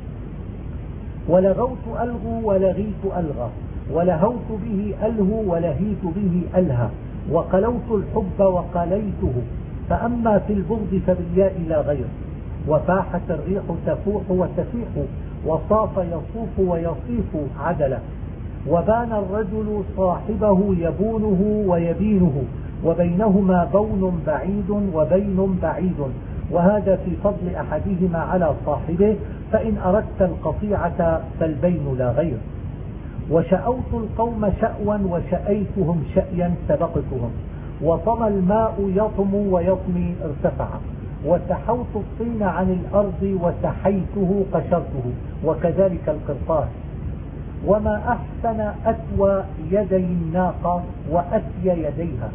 S1: ولغوت ألغو ولغيت ألغى. ولهوت به ألهو ولهيت به ألهى. وقلوت الحب وقليته. فأما في البغض فبالياء لا غير. وفاحت الريح تفوح وتفيح. وصاف يصوف ويصيف عدلا. وبان الرجل صاحبه يبونه ويبينه. وبينهما بون بعيد وبين بعيد. وهذا في فضل أحدهما على صاحبه. فإن أردت القطيعة فالبين لا غير. وشأوت القوم شأوا وشأيتهم شأيا سبقتهم. وطمى الماء يطم ويطمي ارتفع. وسحوت الطين عن الأرض وسحيته قشرته. وكذلك القرطاس. وما أحسن أتوى يدي الناقة وأتي يديها.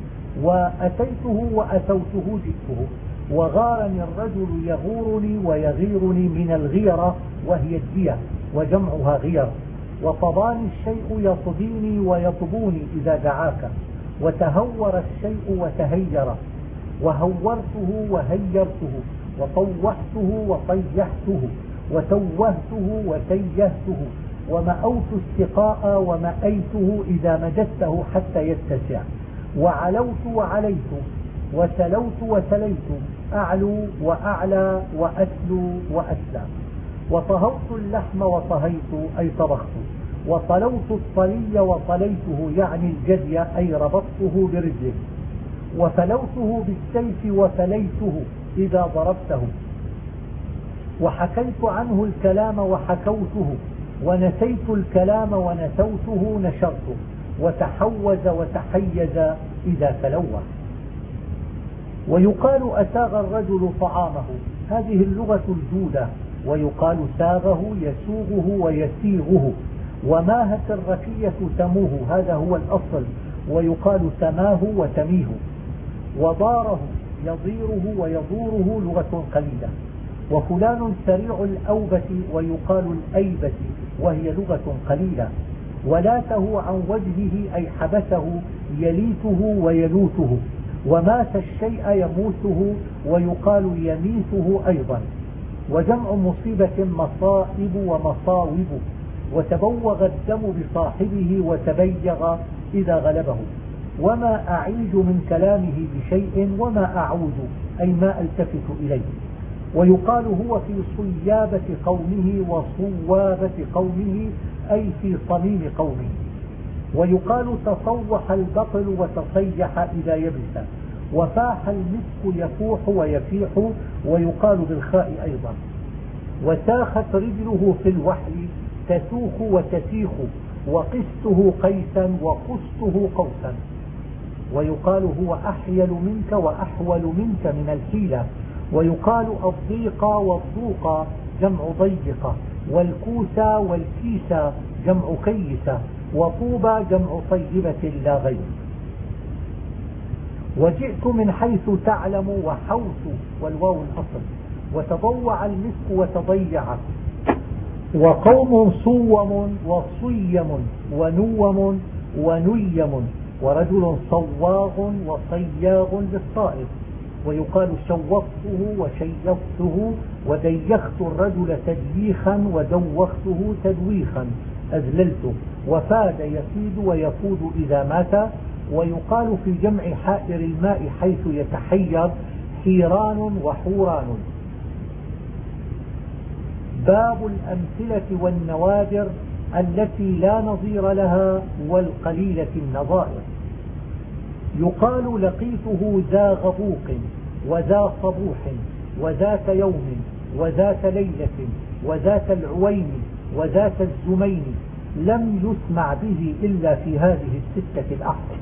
S1: وأتيته وأتوته جئته. وغارني الرجل يغورني ويغيرني من الغيرة وهي الدية وجمعها غير. وطباني الشيء يطبيني ويطبوني إذا دعاك. وتهور الشيء وتهير. وهورته وهيرته. وطوحته وطيحته. وتوهته وتيهته. ومأوت السقاء ومأيته إذا مددته حتى يتسع. وعلوت وعليت. وسلوت وسليت. أعلو وأعلى وأسلو وأسلى. وطهوت اللحم وطهيت أي طبخت. وطلوت الطلي وطليته يعني الجدي أي ربطته برجله. وفلوته بالسيف وفليته إذا ضربته. وحكيت عنه الكلام وحكوته. ونسيت الكلام ونسوته نشرته. وتحوز وتحيز إذا تلوى. ويقال أساغ الرجل طعامه هذه اللغة الجودة. ويقال ساغه يسوغه ويسيغه. وماهت الركية تموه هذا هو الأصل. ويقال تماه وتميه. وضاره يضيره ويضوره لغة قليلة. وفلان سريع الأوبة ويقال الأيبة وهي لغة قليلة. ولاته عن وجهه أي حبسه يليته ويلوته. ومات الشيء يموته ويقال يميته أيضا. وجمع مصيبة مصائب ومصاوب. وتبوغ الدم بصاحبه وتبيغ إذا غلبه. وما أعيج من كلامه بشيء وما أعود أي ما ألتفت إليه. ويقال هو في صيابة قومه وصوابة قومه أي في صميم قومه. ويقال تصوح البطل وتصيح إذا يبس. وفاح المسك يفوح ويفيح ويقال بالخاء أيضا. وساخت رجله في الوحل تسوخ وتسيخ. وقسته قيسا وقسته قوسا. ويقال هو أحيل منك وأحول منك من الحيلة. ويقال الضيق والضوق جمع ضيقة. والكوسى والكيسى جمع كيسة، وطوبى جمع طيبة لا غير. وجئت من حيث تعلم وحوت والواو الأصل، وتضوع المسك وتضيع. وقوم صوم وصيم ونوم ونيم، ورجل صواغ وصياغ للصائغ. ويقال شوقته وشيخته، وديخت الرجل تدييخا ودوخته تدويخا أذللته. وفاد يفيد ويفود إذا مات. ويقال في جمع حائر الماء حيث يتحير حيران وحوران. باب الأمثلة والنوادر التي لا نظير لها والقليلة النظائر. يقال لقيته ذا غبوق وذا صبوح وذات يوم وذات ليلة وذات العوين وذات الزمين، لم يسمع به إلا في هذه الستة الأحرف.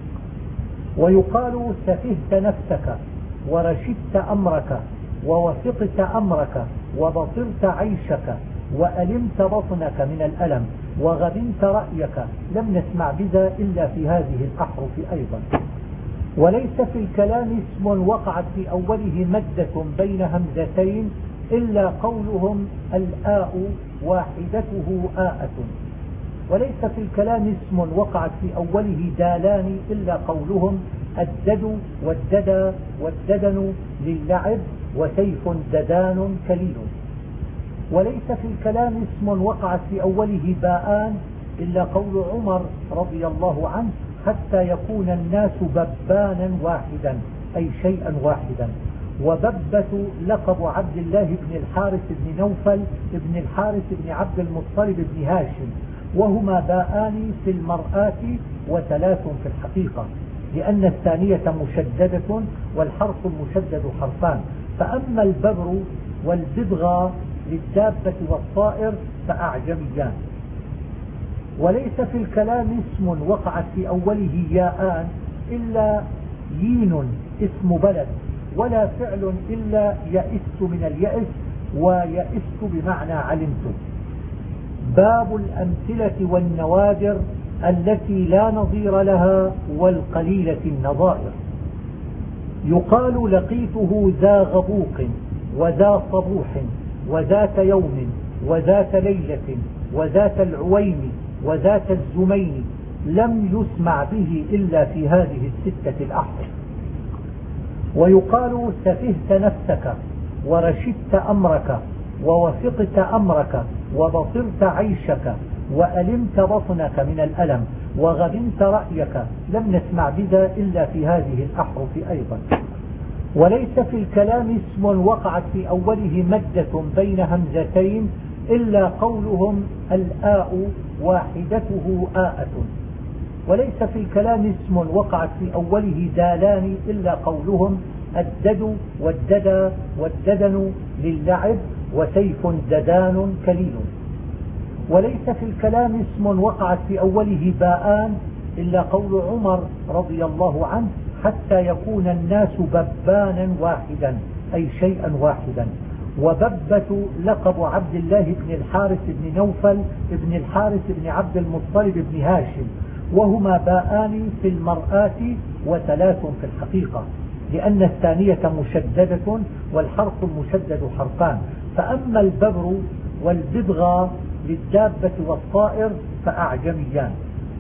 S1: ويقال سفهت نفسك ورشدت أمرك ووثقت أمرك وبصرت عيشك وألمت بطنك من الألم وغبنت رأيك، لم نسمع بذا إلا في هذه الأحرف أيضا. وليس في الكلام اسم وقعت في أوله مدة بين همزتين إلا قولهم الآء واحدته آءة. وليس في الكلام اسم وقعت في أوله دالان إلا قولهم الدد والددا والددن للعب وسيف ددان كليل. وليس في الكلام اسم وقعت في أوله باءان إلا قول عمر رضي الله عنه حتى يكون الناس ببانا واحدا أي شيئا واحدا. وببة لقب عبد الله بن الحارث بن نوفل بن الحارث بن عبد المطلب بن هاشم، وهما باءان في المرآة وثلاث في الحقيقة، لأن الثانية مشددة والحرف المشدد حرفان. فأما الببر والببغى للدابة والطائر فأعجميان. وليس في الكلام اسم وقعت في أوله ياءان إلا يين اسم بلد، ولا فعل إلا يئست من اليأس، ويئست بمعنى علمت. باب الأمثلة والنوادر التي لا نظير لها والقليلة النظائر. يقال لقيته ذا غبوق وذا صبوح وذات يوم وذات ليلة وذات العوين وذات الزمين، لم يسمع به إلا في هذه الستة الأحرف. ويقال سفهت نفسك ورشدت أمرك ووثقت أمرك وبصرت عيشك وألمت بطنك من الألم وغبنت رأيك، لم نسمع بذا إلا في هذه الأحرف أيضا. وليس في الكلام اسم وقعت في أوله مدة بين همزتين إلا قولهم الآء واحدته آءة. وليس في الكلام اسم وقعت في أوله دالان إلا قولهم الدد والددا والددن للعب وسيف ددان كليل. وليس في الكلام اسم وقعت في أوله باءان إلا قول عمر رضي الله عنه حتى يكون الناس ببانا واحدا أي شيئا واحدا. وببة لقب عبد الله بن الحارث بن نوفل بن الحارث بن عبد المطلب بن هاشم، وهما باءان في المرآة وثلاث في الحقيقة، لأن الثانية مشددة والحرف المشدد حرفان. فأما الببر والببغى للدابة والطائر فأعجميان.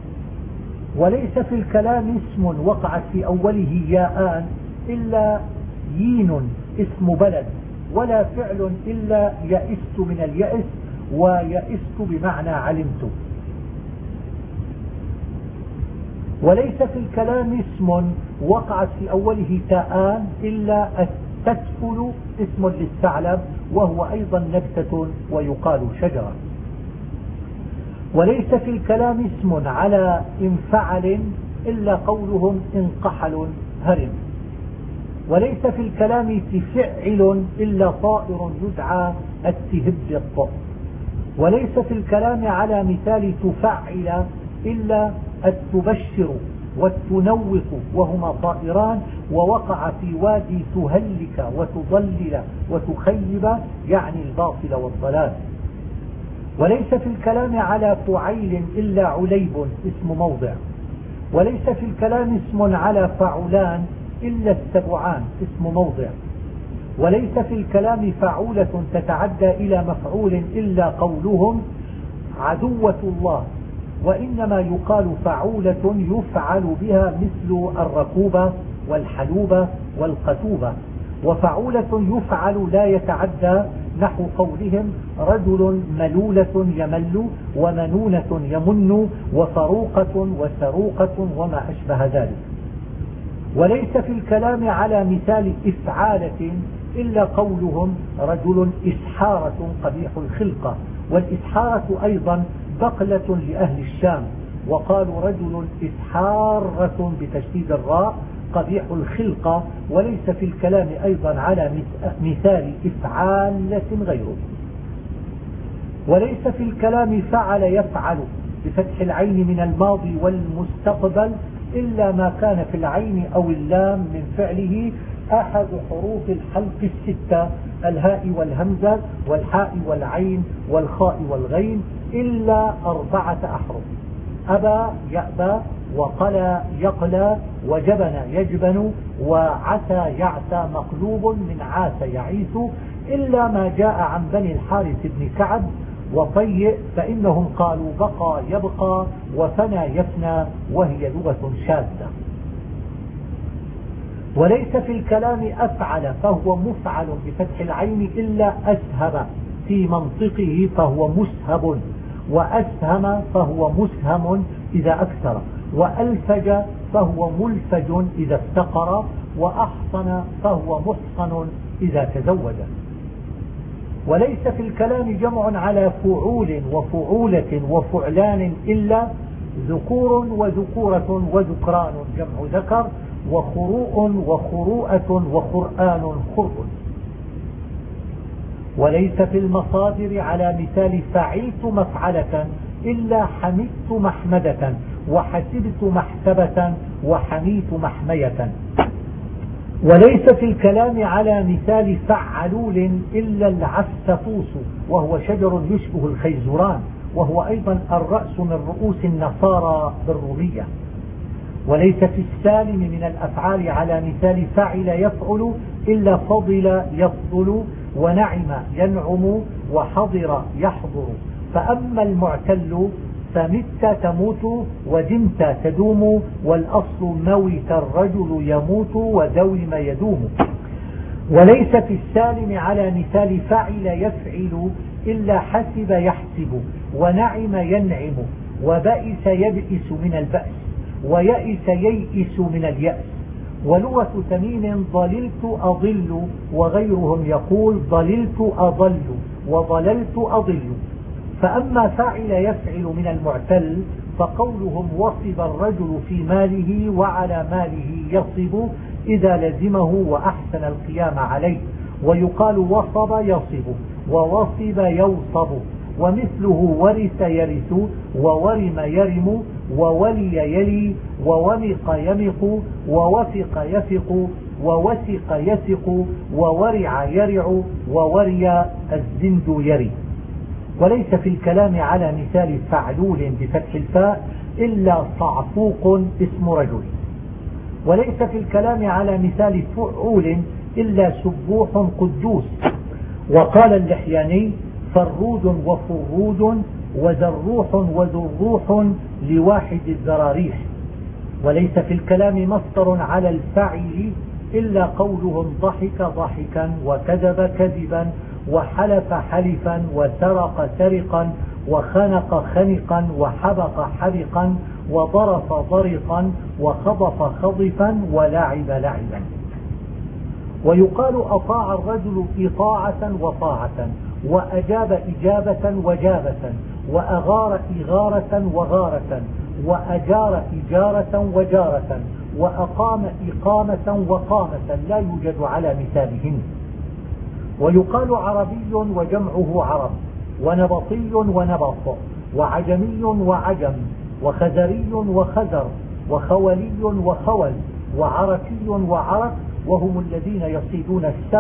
S1: وليس في الكلام اسم وقعت في أوله ياءان إلا يين اسم بلد، ولا فعل إلا يئست من اليأس، ويئست بمعنى علمت. وليس في الكلام اسم وقعت في أوله تاءان إلا التسفل اسم للثعلب، وهو أيضا نبتة ويقال شجرة. وليس في الكلام اسم على انفعل إلا قولهم انقحل هرم. وليس في الكلام تفعل إلا طائر يدعى التهبط. وليس في الكلام على مثال تفعل إلا التبشر والتنوق، وهما طائران، ووقع في وادي تهلك وتضلل وتخيب يعني الباطل والضلال. وليس في الكلام على فعيل إلا عليب اسم موضع، وليس في الكلام اسم على فعلان إلا السبعان اسم موضع، وليس في الكلام فعولة تتعدى إلى مفعول إلا قولهم عدوة الله، وإنما يقال فعولة يفعل بها مثل الركوبة والحلوبة والقتوبة، وفعولة يفعل لا يتعدى نحو قولهم رجل ملولة يمل ومنونة يمن وفروقة وسروقة وما أشبه ذلك. وليس في الكلام على مثال إفعالة إلا قولهم رجل إسحارة قبيح الخلقة، والإسحارة أيضا بقلة لأهل الشام، وقالوا رجل إسحارة بتشديد الراء قبيح الخلقة. وليس في الكلام أيضا على مثال إفعالة غيره. وليس في الكلام فعل يفعل بفتح العين من الماضي والمستقبل إلا ما كان في العين أو اللام من فعله أحد حروف الحلق الستة الهاء والهمزة والحاء والعين والخاء والغين إلا أربعة أحرف: أبى يأبى، وقلى يقلى، وجبن يجبن، وعسى يعسى مقلوب من عاس يعيس، إلا ما جاء عن بني الحارث بن كعب وطيء فإنهم قالوا بقى يبقى وفنى يفنى، وهي لغة شاذة. وليس في الكلام أفعل فهو مفعل بفتح العين إلا أسهب في منطقه فهو مسهب، وأسهم فهو مسهم إذا أكثر، وألفج فهو ملفج إذا افتقر، وأحصن فهو محصن إذا تزوج. وليس في الكلام جمع على فعول وفعولة وفعلان إلا ذكور وذكورة وذكران جمع ذكر، وخروء وخروءة وخرآن خرء. وليس في المصادر على مثال فعلت مفعلة إلا حمدت محمدة وحسبت محسبة وحميت محمية. وليس في الكلام على مثال فعلول إلا العسفوس، وهو شجر يشبه الخيزران، وهو أيضا الرأس من رؤوس النصارى بالرومية. وليس في السالم من الأفعال على مثال فعل يفعل إلا فضل يفضل، ونعم ينعم، وحضر يحضر. فأما المعتل فمت تموت ودمت تدوم، والأصل موت الرجل يموت ودوم يدوم. وليس في السالم على مثال فعل يفعل إلا حسب يحسب، ونعم ينعم، وبئس يبئس من البأس، ويئس ييئس من اليأس. ولغة تميم ضللت أضل، وغيرهم يقول ضللت أضل وضللت أضل. فأما فاعل يفعل من المعتل فقولهم وصب الرجل في ماله وعلى ماله يصب إذا لزمه وأحسن القيام عليه، ويقال وصب يصب ووصب يوصب. ومثله ورث يرث وورم يرم وولي يلي وومق يمق ووثق يثق ووثق يثق وورع يرع ووري الزند يري. وليس في الكلام على مثال فعلول بفتح الفاء إلا صعفوق اسم رجل. وليس في الكلام على مثال فعول إلا سبوح قدوس. وقال اللحياني فرود وفرود وذروح وذروح لواحد الذراريح. وليس في الكلام مصدر على الفعل إلا قولهم ضحك ضحكا وكذب كذبا وحلف حلفا وسرق سرقا وخنق خنقا وحبق حبقا وضرف ضرقا وخضف خضفا ولعب لعبا. ويقال أطاع الرجل إطاعة وطاعة، وأجاب إجابة وجابة، وأغار إغارة وغارة، وأجار إجارة وجارة، وأقام إقامة وقامة لا يوجد على مثالهن. ويقال عربي وجمعه عرب، ونبطي ونبط، وعجمي وعجم، وخزري وخزر، وخولي وخول، وعركي وعرك، وهم الذين يصيدون السمك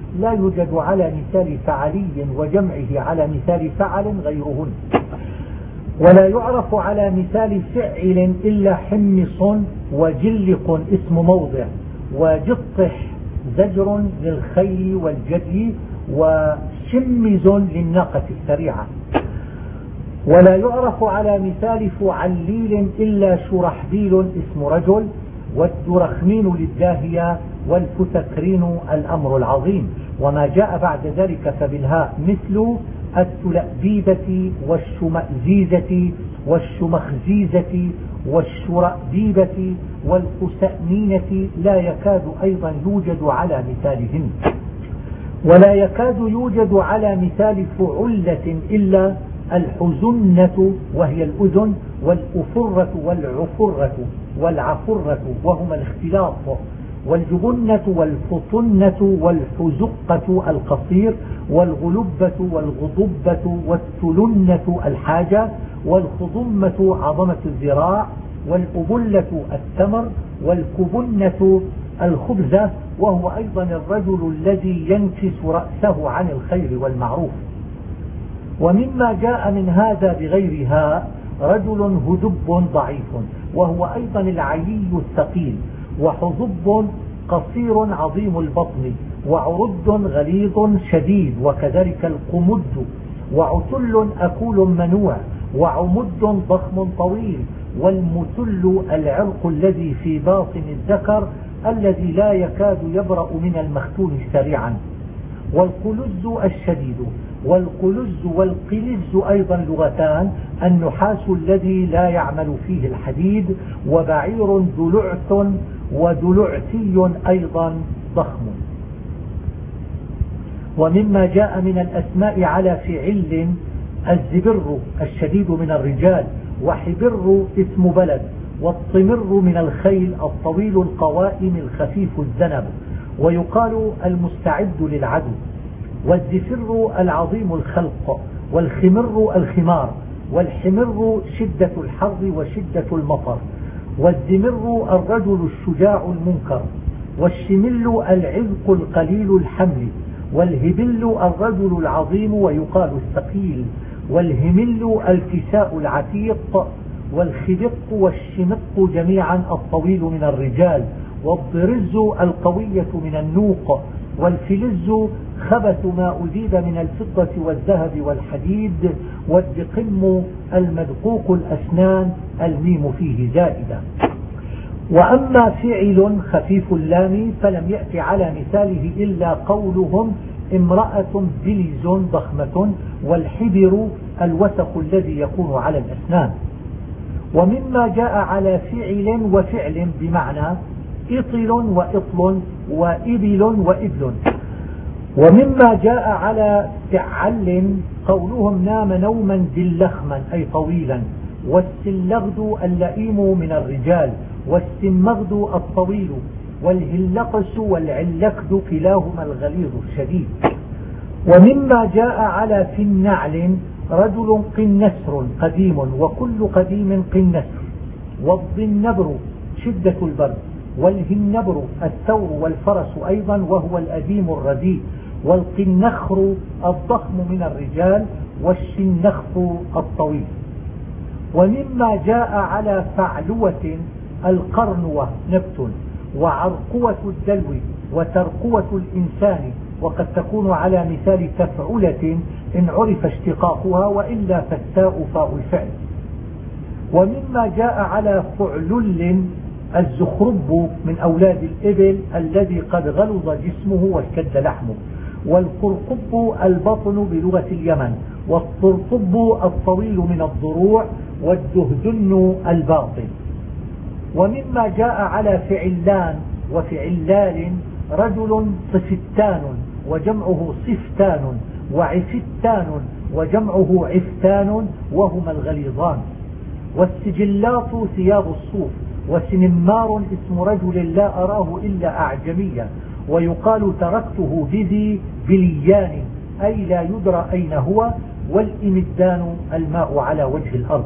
S1: لا يوجد على مثال فعلي وجمعه على مثال فعل غيرهن. ولا يعرف على مثال فعل إلا حمص وجلق اسم موضع وجطح زجر للخيل والجدي وشمز للناقة السريعة. ولا يعرف على مثال فعليل إلا شرحبيل اسم رجل والدرخمين للداهية والفتكرين الأمر العظيم. وما جاء بعد ذلك فبالهاء مثل التلأبيبة والشمأزيزة والشمخزيزة والشرأبيبة والقسأمينة لا يكاد أيضا يوجد على مثالهن. ولا يكاد يوجد على مثال فعلة إلا الحزنة وهي الأذن والأفرة والعفرة والعفرة وهما الاختلاط والجبنة والفطنة والحزقة القصير والغلبة والغضبة والتلنة الحاجة والخضمة عظمة الذراع والأبلة التمر والكبنة الخبزة وهو أيضا الرجل الذي ينكس رأسه عن الخير والمعروف. ومما جاء من هذا بغيرها رجل هدب ضعيف وهو أيضا العلي الثقيل وحظب قصير عظيم البطن وعرد غليظ شديد وكذلك القمد وعتل أكول منوع وعمد ضخم طويل والمتل العرق الذي في باطن الذكر الذي لا يكاد يبرأ من المختون سريعا والقلز الشديد. والقلز والقلز أيضا لغتان النحاس الذي لا يعمل فيه الحديد وبعير دلعت ودلعتي أيضا ضخم. ومما جاء من الأسماء على فعل الزبر الشديد من الرجال وحبر اسم بلد والطمر من الخيل الطويل القوائم الخفيف الذنب ويقال المستعد للعدو والزفر العظيم الخلق والخمر الخمار والحمر شدة الحر وشدة المطر والزمر الرجل الشجاع المنكر والشمل العذق القليل الحمل والهبل الرجل العظيم ويقال الثقيل والهمل الكساء العتيق والخدق والشمق جميعا الطويل من الرجال والضرز القوية من النوق والفلز خبث ما أذيب من الفضة والذهب والحديد والدقم المدقوق الأسنان الميم فيه زائدة. وأما فعل خفيف اللام فلم يأتي على مثاله إلا قولهم امرأة بلز ضخمة والحبر الوسق الذي يكون على الأسنان. ومما جاء على فعل وفعل بمعنى إطل وإطل وإبل وإبل. ومما جاء على فعل قولهم نام نوما دلخما أي طويلا والسلغد اللئيم من الرجال والسمغد الطويل والهلقس والعلكد كلاهما الغليظ الشديد. ومما جاء على في النعل رجل قنسر قديم وكل قديم قنسر والضنبر شدة البرد والهنبر الثور والفرس أيضا وهو الأديم الرديء والقنخر الضخم من الرجال والشنخر الطويل. ومما جاء على فعلوة القرنوة نبت وعرقوة الدلو وترقوة الإنسان وقد تكون على مثال تفعلة إن عرف اشتقاقها وإلا فالتاء فاء الفعل. ومما جاء على فعلل الزخرب من أولاد الإبل الذي قد غلظ جسمه واشتد لحمه والقرقب البطن بلغة اليمن والطرطب الطويل من الضروع والدهدن الباطن. ومما جاء على فعلان وفعلال رجل صفتان وجمعه صفتان وعفتان وجمعه عفتان وهما الغليظان. والسجلات ثياب الصوف وسنمار اسم رجل لا أراه إلا أعجميا ويقال تركته بذي بليان أي لا يدرى أين هو والإمدان الماء على وجه الأرض.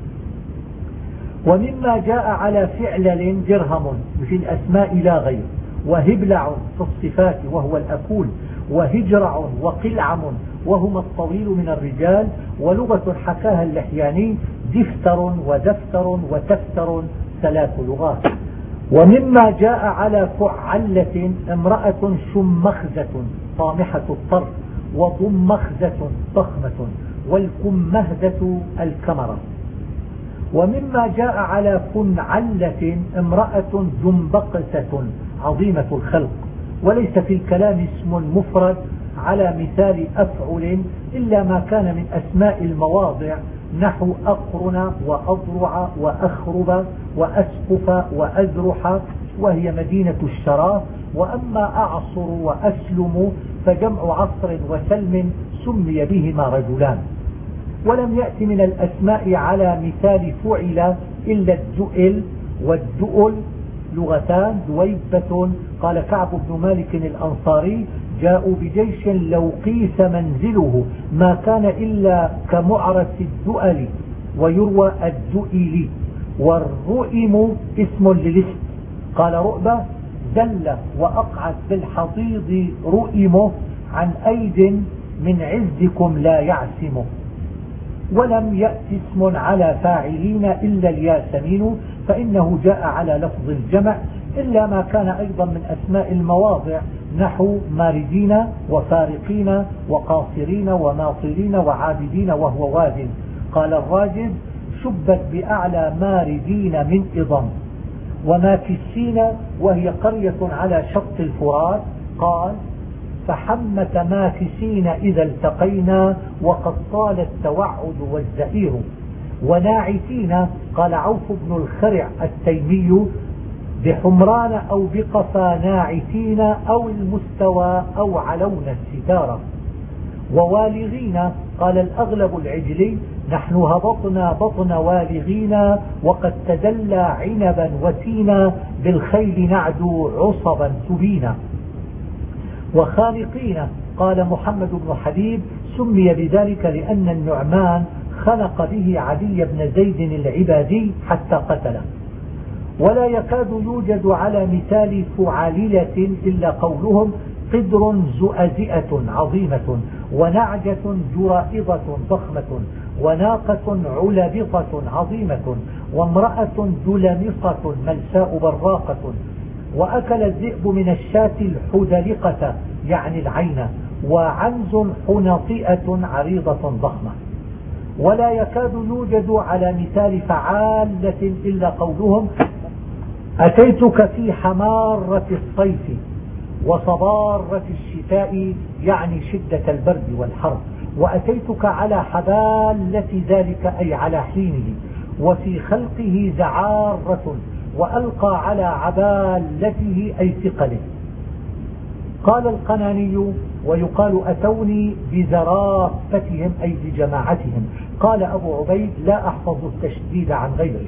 S1: ومما جاء على فعلل درهم في الأسماء لا غير وهبلع في الصفات وهو الأكول، وهجرع وقلعم وهما الطويل من الرجال. ولغة حكاها اللحياني دفتر ودفتر وتفتر ثلاث لغات. ومما جاء على فعلة امرأة شمخزة طامحة الطرف، وضمخزة ضخمة، والكمهزة الكمرة. ومما جاء على فنعلة امرأة جنبقسة عظيمة الخلق. وليس في الكلام اسم مفرد على مثال أفعل إلا ما كان من أسماء المواضع، نحو أقرن وأضرع وأخرب وأسقف وأزرح، وهي مدينة الشراء. وأما أعصر وأسلم فجمع عصر وسلم سمي بهما رجلان. ولم يأت من الأسماء على مثال فعل إلا الدؤل والدؤل لغتان دويبة. قال كعب بن مالك الأنصاري: جاءوا بجيش لو قيس منزله ما كان إلا كمعرس الدؤل، ويروى الدؤل. والرؤم اسم للاسم. قال رؤبة: زل وأقعد بالحضيض رؤمه عن أيد من عزكم لا يعسمه. ولم يأت اسم على فاعلين إلا الياسمين، فإنه جاء على لفظ الجمع، إلا ما كان أيضا من أسماء المواضع، نحو ماردين وفارقين وقاصرين وماطرين وعابدين وهو واد. قال الراجب: شبت بأعلى ماردين من إضم. وماكسين وهي قرية على شط الفرات. قال: فحمة ماكسين إذا التقينا وقد طال التوعد والزئير. وناعتين قال عوف بن الخرع التيمي: بحمران أو بقفا ناعتين أو المستوى أو علون الستارة. ووالغين قال الأغلب العجلي: نحن هبطنا بطن والغين وقد تدلى عنبا وتينا بالخيل نعدو عصبا سبينا. وخانقين قال محمد بن حبيب: سمي بذلك لأن النعمان خنق به علي بن زيد العبادي حتى قتله. ولا يكاد يوجد على مثال فعالية إلا قولهم: قدر زؤزئة عظيمة، ونعجة جرائضة ضخمة، وناقة علبطة عظيمة، وامرأة دلمصة ملساء براقة، وأكل الذئب من الشاة الحدلقة يعني العين، وعنز حنطئة عريضة ضخمة. ولا يكاد يوجد على مثال فعالة إلا قولهم: أتيتك في حمارة الصيف وصبارة الشتاء يعني شدة البرد والحر، وأتيتك على حبالة ذلك أي على حينه، وفي خلقه زعارة، وألقى على عبالته أي ثقله. قال القناني: ويقال أتوني بزرافتهم أي بجماعتهم. قال أبو عبيد: لا أحفظ التشديد عن غيره.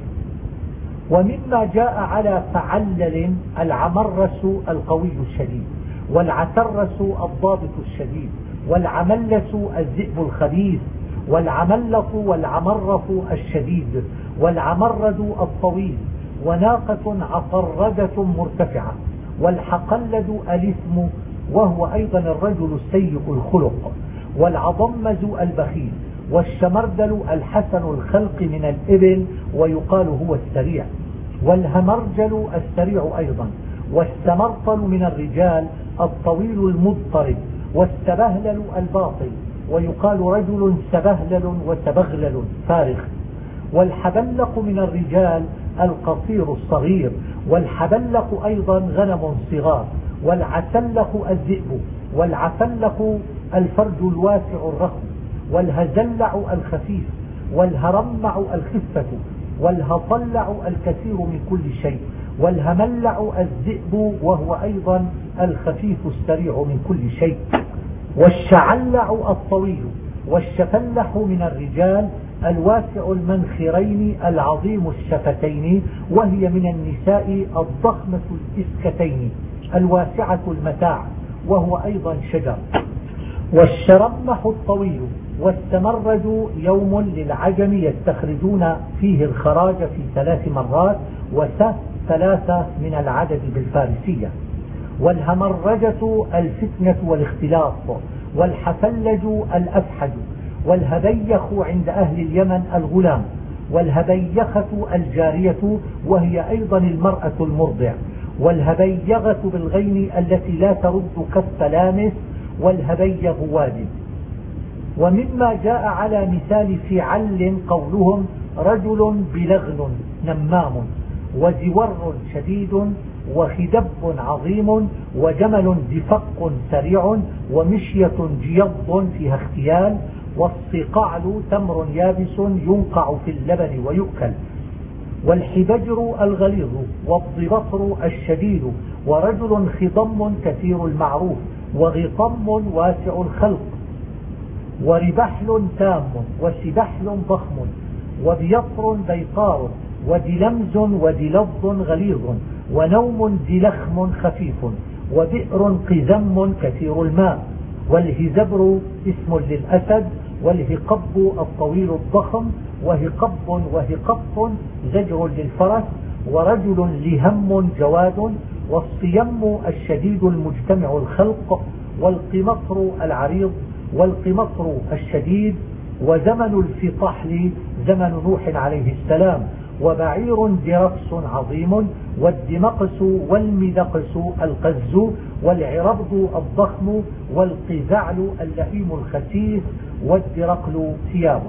S1: ومما جاء على فعلل العمرس القوي الشديد، والعترس الضابط الشديد، والعملس الذئب الخبيث، والعملط والعمرف الشديد، والعمرد الطويل، وناقة عطردة مرتفعة، والحقلد الإثم وهو أيضا الرجل السيء الخلق، والعضمز البخيل، والشمردل الحسن الخلق من الإبل ويقال هو السريع، والهمرجل السريع أيضا، والسمرطل من الرجال الطويل المضطرب، والسبهلل الباطل ويقال رجل سبهلل وسبغلل فارغ، والحبلق من الرجال القصير الصغير، والحبلق أيضا غنم صغار، والعسلق الذئب، والعفلق الفرج الواسع الرخم، والهزلع الخفيف، والهرمع الخفة، والهطلع الكثير من كل شيء، والهملع الذئب وهو أيضا الخفيف السريع من كل شيء، والشعلع الطويل، والشفلح من الرجال الواسع المنخرين العظيم الشفتين، وهي من النساء الضخمة الإسكتين الواسعة المتاع وهو أيضا شجر، والشرمح الطويل، والتمرد يوم للعجم يستخرجون فيه الخراج في ثلاث مرات، وس ثلاثة من العدد بالفارسية، والهمرجة الفتنة والاختلاط، والحفلج الأفحج، والهبيخ عند أهل اليمن الغلام، والهبيخة الجارية وهي أيضا المرأة المرضع، والهبيغة بالغين التي لا ترد كالثلامس، والهبيغ واد. ومما جاء على مثال فعل قولهم رجل بلغن نمام، وزور شديد، وخدب عظيم، وجمل دفق سريع، ومشية جيض فيها اختيال، والصقعل تمر يابس ينقع في اللبن ويؤكل، والحبجر الغليظ، والضبطر الشديد، ورجل خضم كثير المعروف، وغطم واسع الخلق، وربحل تام، وسبحل ضخم، وبيطر بيطار، ودلمز ودلظ غليظ، ونوم دلخم خفيف، وبئر قزم كثير الماء، والهزبر اسم للأسد، والهقب الطويل الضخم، وهقب وهقط زجر للفرس، ورجل لهم جواد، والصيم الشديد المجتمع الخلق، والقمطر العريض، والقمطر الشديد، وزمن الفطحل زمن نوح عليه السلام، وبعير درقس عظيم، والدمقس والمدقس القز، والعربض الضخم، والقزعل اللئيم الخسيس، والدرقل ثياب.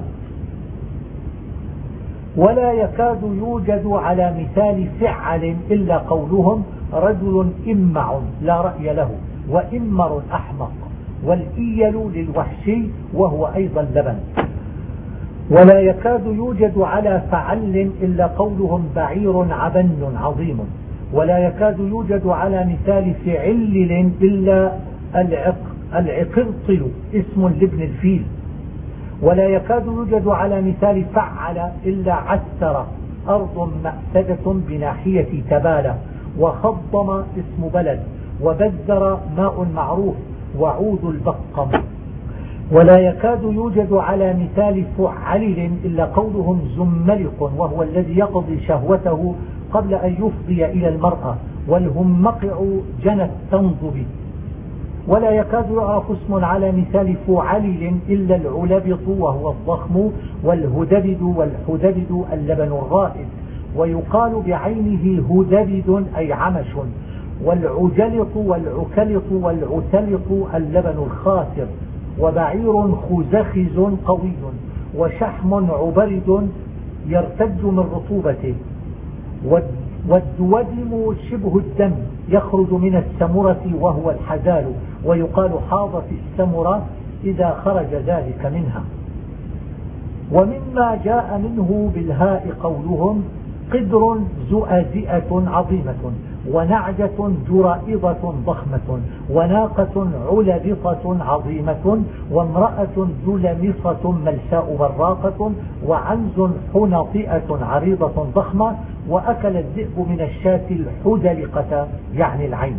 S1: ولا يكاد يوجد على مثال فعل إلا قولهم رجل إمع لا رأي له، وإمر أحمق، والإيل للوحشي وهو أيضا لبن. ولا يكاد يوجد على فعل إلا قولهم بعير عبن عظيم. ولا يكاد يوجد على مثال فعل إلا العق العقرطل اسم لابن الفيل. ولا يكاد يوجد على مثال فعل إلا عسر أرض مأسدة بناحية تبالة، وخضم اسم بلد، وبذر ماء معروف، وعود البقم. ولا يكاد يوجد على مثال فعلل إلا قولهم زملق وهو الذي يقضي شهوته قبل أن يفضي إلى المرأة، والهمقع جنى التنضب. ولا يكاد يعرف اسم على مثال فعلل إلا العلبط وهو الضخم، والهدبد والحدبد اللبن الرائد، ويقال بعينه هدبد أي عمش، والعجلط والعكلط والعتلط اللبن الخاسر، وبعير خزخز قوي، وشحم عبرد يرتج من رطوبته، والدودم شبه الدم يخرج من السمرة وهو الحزال، ويقال حاضت السمرة إذا خرج ذلك منها. ومما جاء منه بالهاء قولهم قدر زؤزئة عظيمة، ونعجة جرائضة ضخمة، وناقة علبطة عظيمة، وامرأة دلمصة ملساء براقة، وعنز حنطئة عريضة ضخمة، وأكل الذئب من الشاة الحدلقة يعني العين.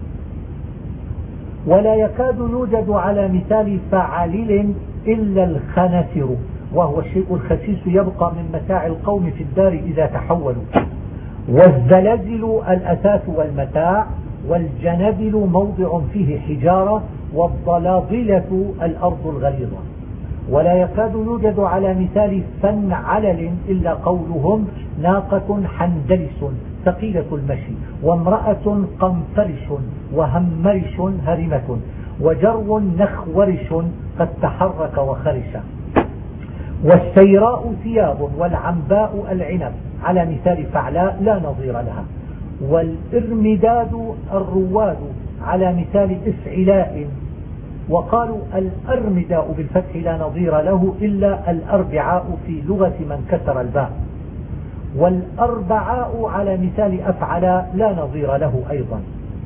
S1: ولا يكاد يوجد على مثال فعلل إلا الخنثر وهو الشيء الخسيس يبقى من متاع القوم في الدار إذا تحولوا، والزلزل الأثاث والمتاع، والجنبل موضع فيه حجارة، والضلاضلة الأرض الغليظة. ولا يكاد يوجد على مثال فنعلل إلا قولهم ناقة حندلس ثقيلة المشي، وامرأة قنفرش وهمرش هرمة، وجرو نخورش قد تحرك وخرش. والسيراء ثياب، والعنباء العنب على مثال فعلاء لا نظير لها. والإرمداد الرواد على مثال إفعلاء، وقالوا الأرمداء بالفتح لا نظير له إلا الأربعاء في لغة من كسر الباء. والأربعاء على مثال أفعلاء لا نظير له أيضا.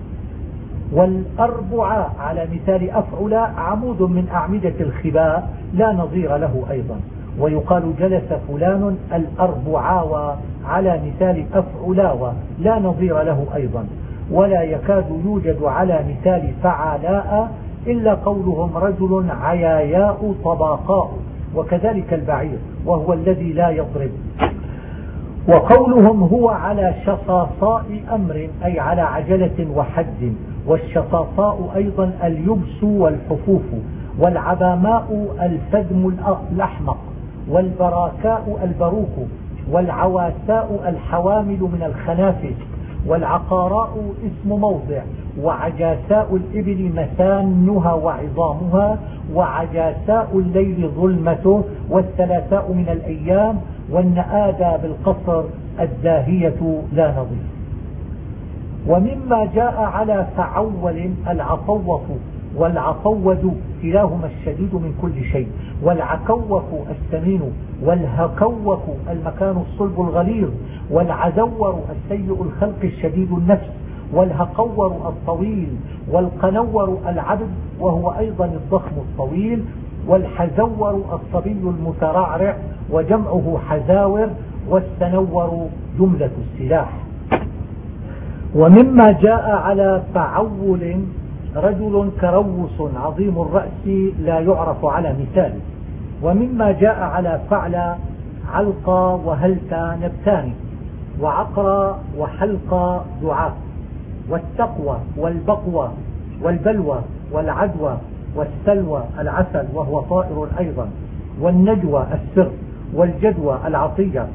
S1: والأربعاء على مثال أفعلاء عمود من أعمدة الخباء لا نظير له أيضا. ويقال جلس فلان الأربعاوى على مثال أفعلاوى لا نظير له أيضا. ولا يكاد يوجد على مثال فعلاء إلا قولهم رجل عياياء طباقاء، وكذلك البعير وهو الذي لا يضرب. وقولهم هو على شصاصاء أمر أي على عجلة وحد، والشصاصاء أيضا اليبس والحفوف، والعباماء الفدم الأحمق، والبراكاء البروك، والعواساء الحوامل من الخنافس، والعقاراء اسم موضع، وعجاساء الإبل مثانها وعظامها، وعجاساء الليل ظلمته، والثلاثاء من الأيام، والنآدى بالقصر الداهية لا نظير. ومما جاء على فعول العطوف والعطود كلاهما الشديد من كل شيء، والعكوف السمين، والهكوف المكان الصلب الغليظ، والعدور السيء الخلق الشديد النفس، والهقور الطويل، والقنور العبد وهو أيضا الضخم الطويل، والحزور الصبي المترعرع وجمعه حزاور، والسنور جملة السلاح. ومما جاء على فعول رجل كروس عظيم الرأس لا يعرف على مثاله. ومما جاء على فعل علقى وهلت نبتان، وعقرى وحلقى دعاء، والتقوى والبقوى والبلوى والعدوى والسلوى العسل وهو طائر أيضا، والنجوى السر، والجدوى العطية،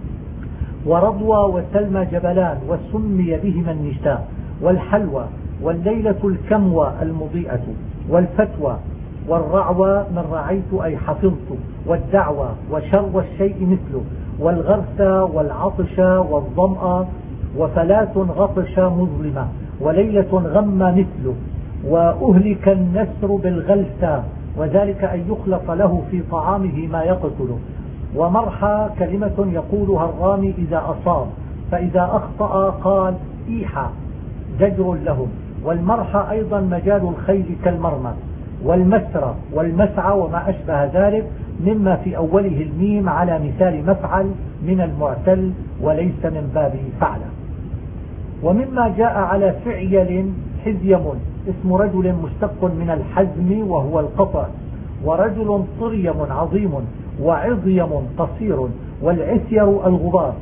S1: ورضوى وسلمى جبلان وسمي بهما النساء، والحلوى، والليلة الكموى المضيئة، والفتوى، والرعوى من رعيت أي حفظت، والدعوى، وشر الشيء مثله، والغرثى والعطش والظمأ، وفلاة غطش مظلمة، وليلة غم مثله، وأهلك النسر بالغلثى، وذلك أن يخلط له في طعامه ما يقتله. ومرحى كلمة يقولها الرامي إذا أصاب، فإذا أخطأ قال إيحى زجر لهم. والمرحى أيضا مجال الخيل كالمرمى، والمسرى والمسعى وما أشبه ذلك، مما في أوله الميم على مثال مفعل من المعتل وليس من باب فعل. ومما جاء على فعيل حزيم اسم رجل مشتق من الحزم وهو القطع، ورجل طريم عظيم، وعظيم قصير، والعثير الغبار.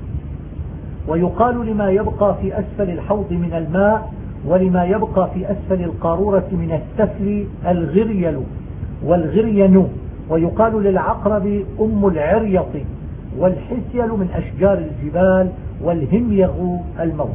S1: ويقال لما يبقى في أسفل الحوض من الماء، ولما يبقى في أسفل القارورة من السفل الغريل والغرين. ويقال للعقرب أم العريط، والحسيل من أشجار الجبال، والهميغ الموت.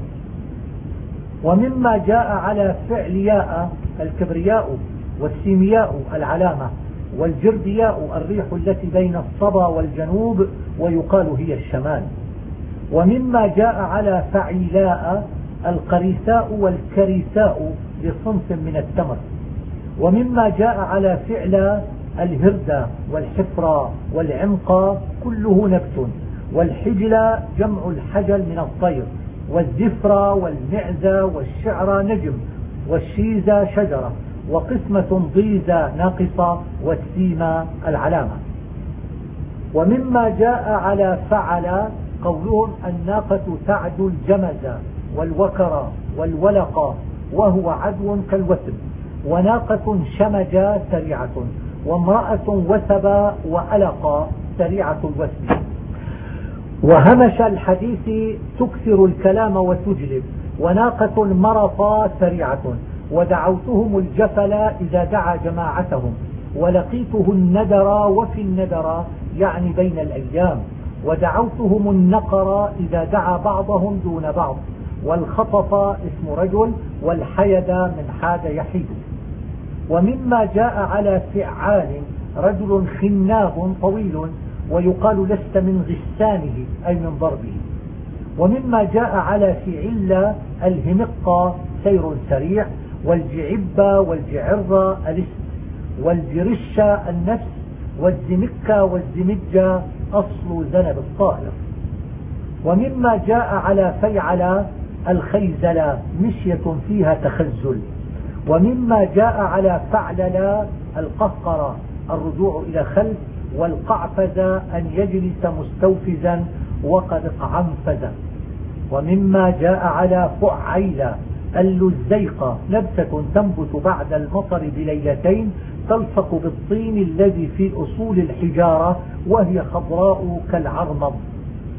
S1: ومما جاء على فعلياء الكبرياء، والسيمياء العلامة، والجردياء الريح التي بين الصبا والجنوب، ويقال هي الشمال. ومما جاء على فعيلاء القريساء والكريساء لصنف من التمر. ومما جاء على فعل الهردة والحفرة والعنقى كله نبت، والحجل جمع الحجل من الطير، والزفرة والمعزة والشعر نجم، والشيزة شجرة، وقسمة ضيزة ناقصة، والسيمة العلامة. ومما جاء على فعل قولهم الناقة تعدو الجمز والوكر والولق وهو عدو كالوثب، وناقة شمج سريعة، وامرأة وثب وألق سريعة الوثب. وهمش الحديث تكثر الكلام وتجلب، وناقة مرطى سريعة، ودعوتهم الجفل إذا دعا جماعتهم، ولقيته الندر وفي الندر يعني بين الأيام، ودعوتهم النقر إذا دعا بعضهم دون بعض، والخطف اسم رجل، والحيد من حاد يحيد. ومما جاء على فعال رجل خناب طويل، ويقال لست من غسانه أي من ضربه. ومما جاء على فعل الهمقة سير سريع، والجعبة والجعرة الاسم، والجرشة النفس، والزمكة والزمجة أصل ذنب الطائر. ومما جاء على فيعل الخيزلة مشية فيها تخزل. ومما جاء على فعلل القهقرة الرجوع إلى خلف، والقعفز أن يجلس مستوفزا وقد اقعنفز. ومما جاء على فعيل اللزيقة نبتة تنبت بعد المطر بليلتين، تلصق بالطين الذي في أصول الحجارة، وهي خضراء كالعرمض.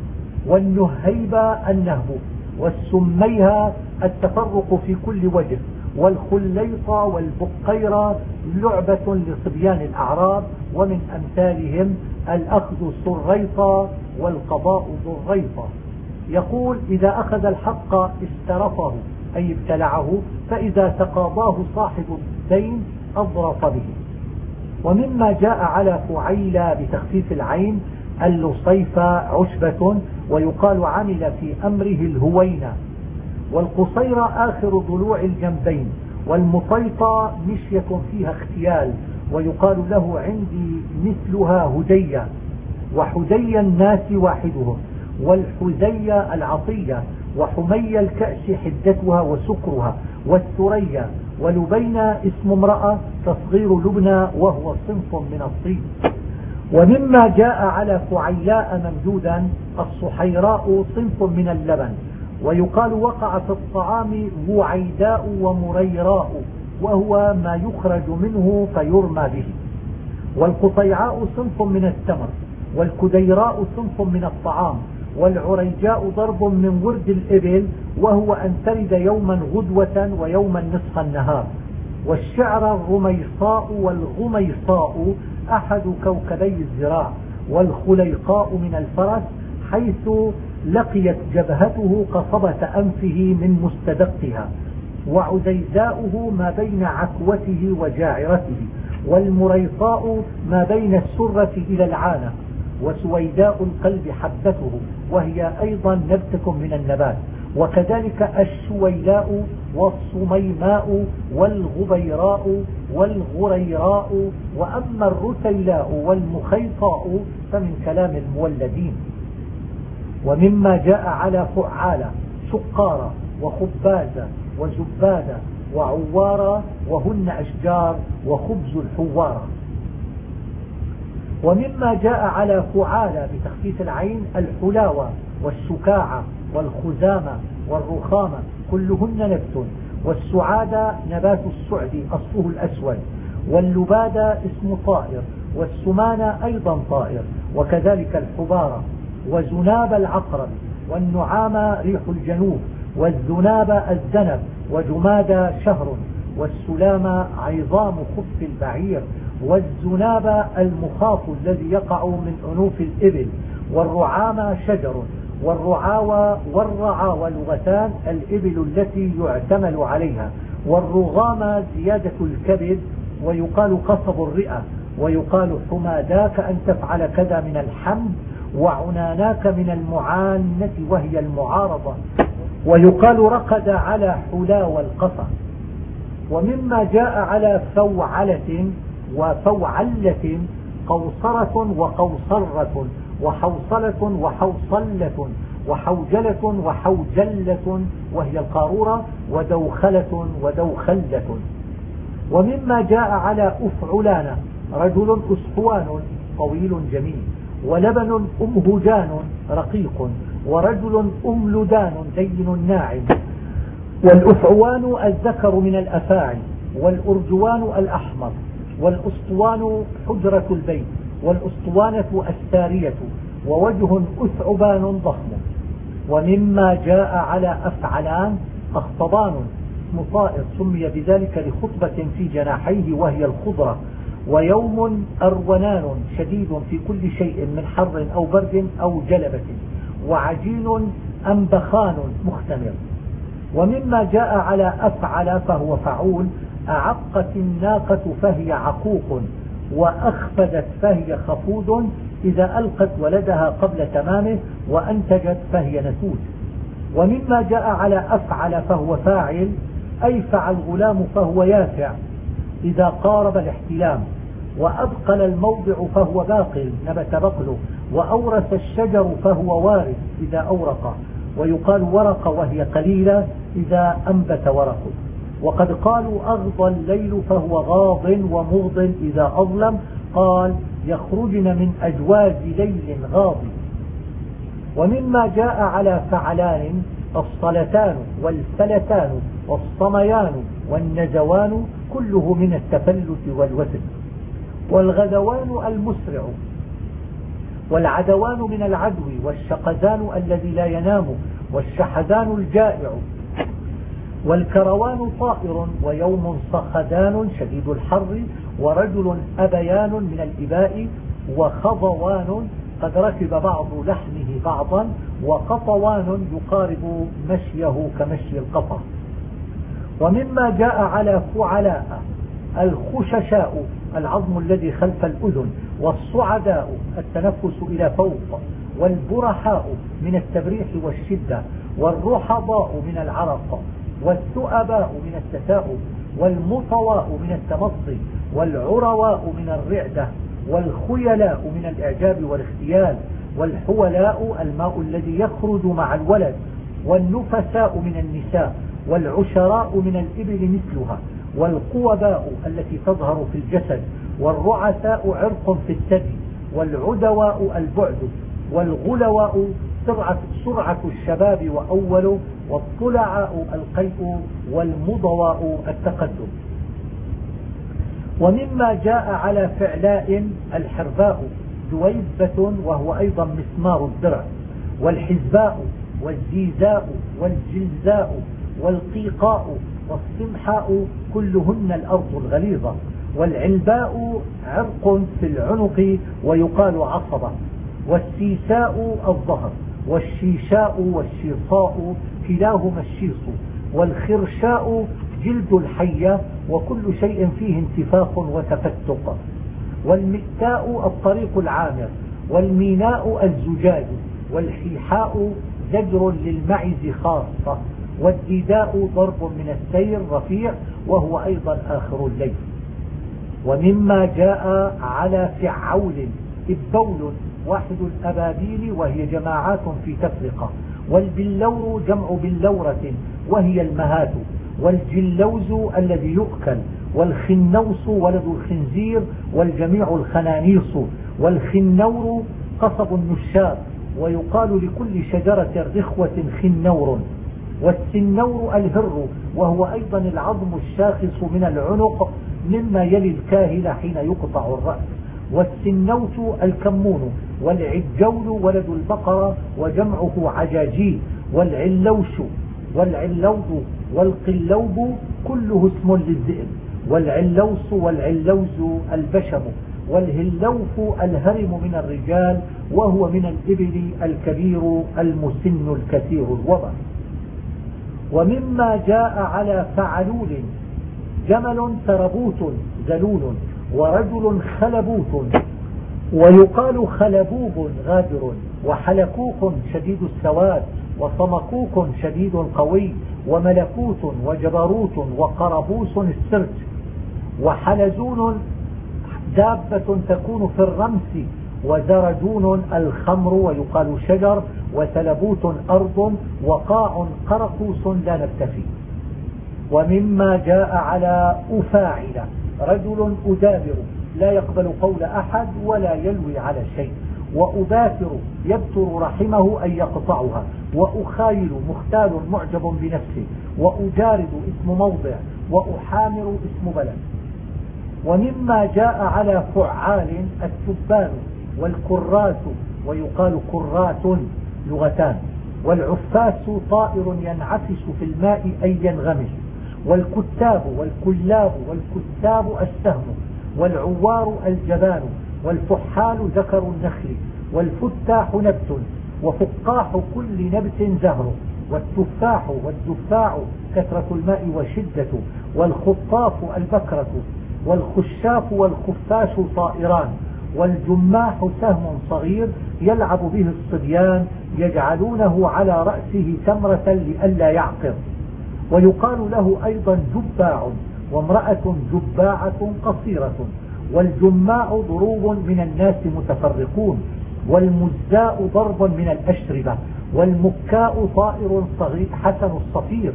S1: والنهيبة النهب، والسميها التفرق في كل وجه، والخليطة والبقيرة لعبة لصبيان الأعراب، ومن أمثالهم الأخذ سريطة والقضاء ضريطة. يقول إذا أخذ الحق استرفه أي ابتلعه، فإذا تقاضاه صاحب الدين أضرف به. ومما جاء على فعيلة بتخفيف العين اللصيفة عشبة، ويقال عمل في أمره الهوينة. والقصيرة آخر ضلوع الجنبين، والمطيطة مشية فيها اختيال، ويقال له عندي مثلها هدية، وحدي الناس واحدهم، والحذية العطية، وحمي الكأس حدتها وسكرها، والثريا، ولبينا اسم امرأة تصغير لبنى وهو صنف من الطين. ومما جاء على فعيلاء ممدودا الصحيراء صنف من اللبن، ويقال وقع في الطعام بعيداء ومريراء، وهو ما يخرج منه فيرمى به. والقطيعاء صنف من التمر، والكديراء صنف من الطعام، والعريجاء ضرب من ورد الإبل، وهو أن ترد يوما غدوة ويوما نصف النهار. والشعر الرميصاء والغميصاء أحد كوكبي الزراع، والخليقاء من الفرس حيث لقيت جبهته قصبة أنفه من مستدقها، وعزيزاؤه ما بين عكوته وجاعرته، والمريطاء ما بين السرة إلى العانة، وسويداء القلب حبته وهي أيضا نبتة من النبات، وكذلك الشويلاء والصميماء والغبيراء والغريراء. وأما الرتيلاء والمخيطاء فمن كلام المولدين. ومما جاء على فعالة سقارة وخبازة وزبادة وعوارة، وهن أشجار وخبز الحوارة. ومما جاء على فعالة بتخفيف العين الحلاوة والسكاعة والخزامة والرخامة كلهن نبت. والسعادة نبات السعد أصله الأسود، واللبادة اسم طائر، والسمانة أيضا طائر، وكذلك الحبارة. وزناب العقرب، والنعامة ريح الجنوب، والذناب الذنب، وجماد شهر، والسلامة عظام خف البعير، والزناب المخاط الذي يقع من أنوف الإبل، والرعامة شجر، والرعاوى والرعاوى لغتان الإبل التي يعتمل عليها، والرغامة زيادة الكبد، ويقال قصب الرئة، ويقال حماداك أن تفعل كذا من الحمد، وعناناك من المعانة وهي المعارضة، ويقال رقد على حلاوى القصى. ومما جاء على فوعلة وفوعلة قوصرة وقوصرة وحوصلة وحوصلة وحوجلة وحوجلة وهي القارورة، ودوخلة ودوخلة. ومما جاء على أفعلان رجل أسحوان طويل جميل، ولبن أمهجان رقيق، ورجل أملدان دين ناعم. والأفعوان الذكر من الأفاعي، والأرجوان الأحمر، والأسطوان حجرة البيت، والأسطوانة السارية، ووجه أثعبان ضخم. ومما جاء على أفعلان أخطبان اسم طائر سمي بذلك لخطبة في جناحيه وهي الخضرة. ويوم أرونان شديد في كل شيء من حر أو برد أو جلبة. وعجين أنبخان مختمر. ومما جاء على أفعل فهو فعول أعقت الناقة فهي عقوق، وأخفدت فهي خفوض إذا ألقت ولدها قبل تمامه، وأنتجت فهي نتوج. ومما جاء على أفعل فهو فاعل أيفع الغلام فهو يافع إذا قارب الاحتلام. وأبقل الموضع فهو باقل نبت بقله. وأورث الشجر فهو وارث إذا أورق، ويقال ورق وهي قليلة إذا أنبت ورقه. وقد قالوا أغضى الليل فهو غاض ومغض إذا أظلم، قال يخرجن من أجواز ليل غاضي. ومما جاء على فعلان الصلتان والفلتان والصميان والنزوان كله من التفلت والوتر. والغدوان المسرع. والعدوان من العدو، والشقذان الذي لا ينام، والشحذان الجائع، والكروان طائر، ويوم صخدان شديد الحر، ورجل أبيان من الإباء، وخضوان قد ركب بعض لحمه بعضا، وقطوان يقارب مشيه كمشي القطع. ومما جاء على فعلاء الخششاء العظم الذي خلف الأذن، والصعداء التنفس إلى فوق، والبرحاء من التبريح والشدة، والرحضاء من العرق، والثؤباء من التثاؤب، والمطواء من التمطي، والعرواء من الرعدة، والخيلاء من الإعجاب والاختيال، والحولاء الماء الذي يخرج مع الولد، والنفساء من النساء، والعشراء من الإبل مثلها، والقوباء التي تظهر في الجسد، والرعثاء عرق في الثدي، والعدواء البعد، والغلواء سرعة, سرعة الشباب وأوله، والطلعاء القيء، والمضواء التقدم. ومما جاء على فعلاء الحرباء دويبة وهو أيضا مسمار الدرع، والحزباء، والزيزاء، والجلزاء، والقيقاء، والصمحاء كلهن الأرض الغليظة، والعلباء عرق في العنق ويقال عصبة، والسيساء الظهر، والشيشاء والشيصاء كلاهما الشيص، والخرشاء جلد الحية وكل شيء فيه انتفاخ وتفتق، والمئتاء الطريق العامر، والميناء الزجاج، والحيحاء زجر للمعز خاصة، والديداء ضرب من السير رفيع وهو أيضا آخر الليل. ومما جاء على فعول إبول واحد الأبابيل وهي جماعات في تفرقة، والبلور جمع بلورة وهي المهات، والجلوز الذي يؤكل، والخنوس ولد الخنزير والجميع الخنانيص، والخنور قصب النشاب، ويقال لكل شجرة رخوة خنور، والسنور الهر وهو أيضا العظم الشاخص من العنق مما يلي الكاهل حين يقطع الرأس، والسنوت الكمون، والعجول ولد البقرة وجمعه عجاجيل، والعلوش، والعلوض، والقلوب كله اسم للذئب، والعلوس والعلوز البشم، والهلوف الهرم من الرجال وهو من الإبل الكبير المسن الكثير الوبر. ومما جاء على فعلول جمل تربوت ذلول، ورجل خلبوت، ويقال خلبوب غادر، وحلكوك شديد السواد، وصمكوك شديد قوي، وملكوت وجبروت وقربوس السرج، وحلزون دابة تكون في الرمس، وزرجون الخمر ويقال شجر، وثلبوت أرض، وقاع قرقوس لا نكتفي. ومما جاء على أفاعل رجل أدابر لا يقبل قول أحد ولا يلوي على شيء، وأباتر يبتر رحمه أن يقطعها، وأخايل مختال معجب بنفسه، وأجارد اسم موضع، وأحامر اسم بلد. ومما جاء على فعال التبان، والكراس ويقال كرات لغتان، والعفاس طائر ينعفس في الماء أي ينغمس، والكتاب والكلاب والكتاب السهم، والعوار الجبان، والفحال ذكر النخل، والفتاح نبت، وفقاح كل نبت زهر، والتفاح والدفاع كثرة الماء وشدته، والخطاف البكرة، والخشاف والخفاش طائران، والجماح سهم صغير يلعب به الصبيان يجعلونه على رأسه تمرة لئلا يعقر، ويقال له أيضا جباع، وامرأة جباعة قصيرة، والجماع ضروب من الناس متفرقون، والمزاء ضرب من الأشربة، والمكاء طائر صغير حسن الصفير،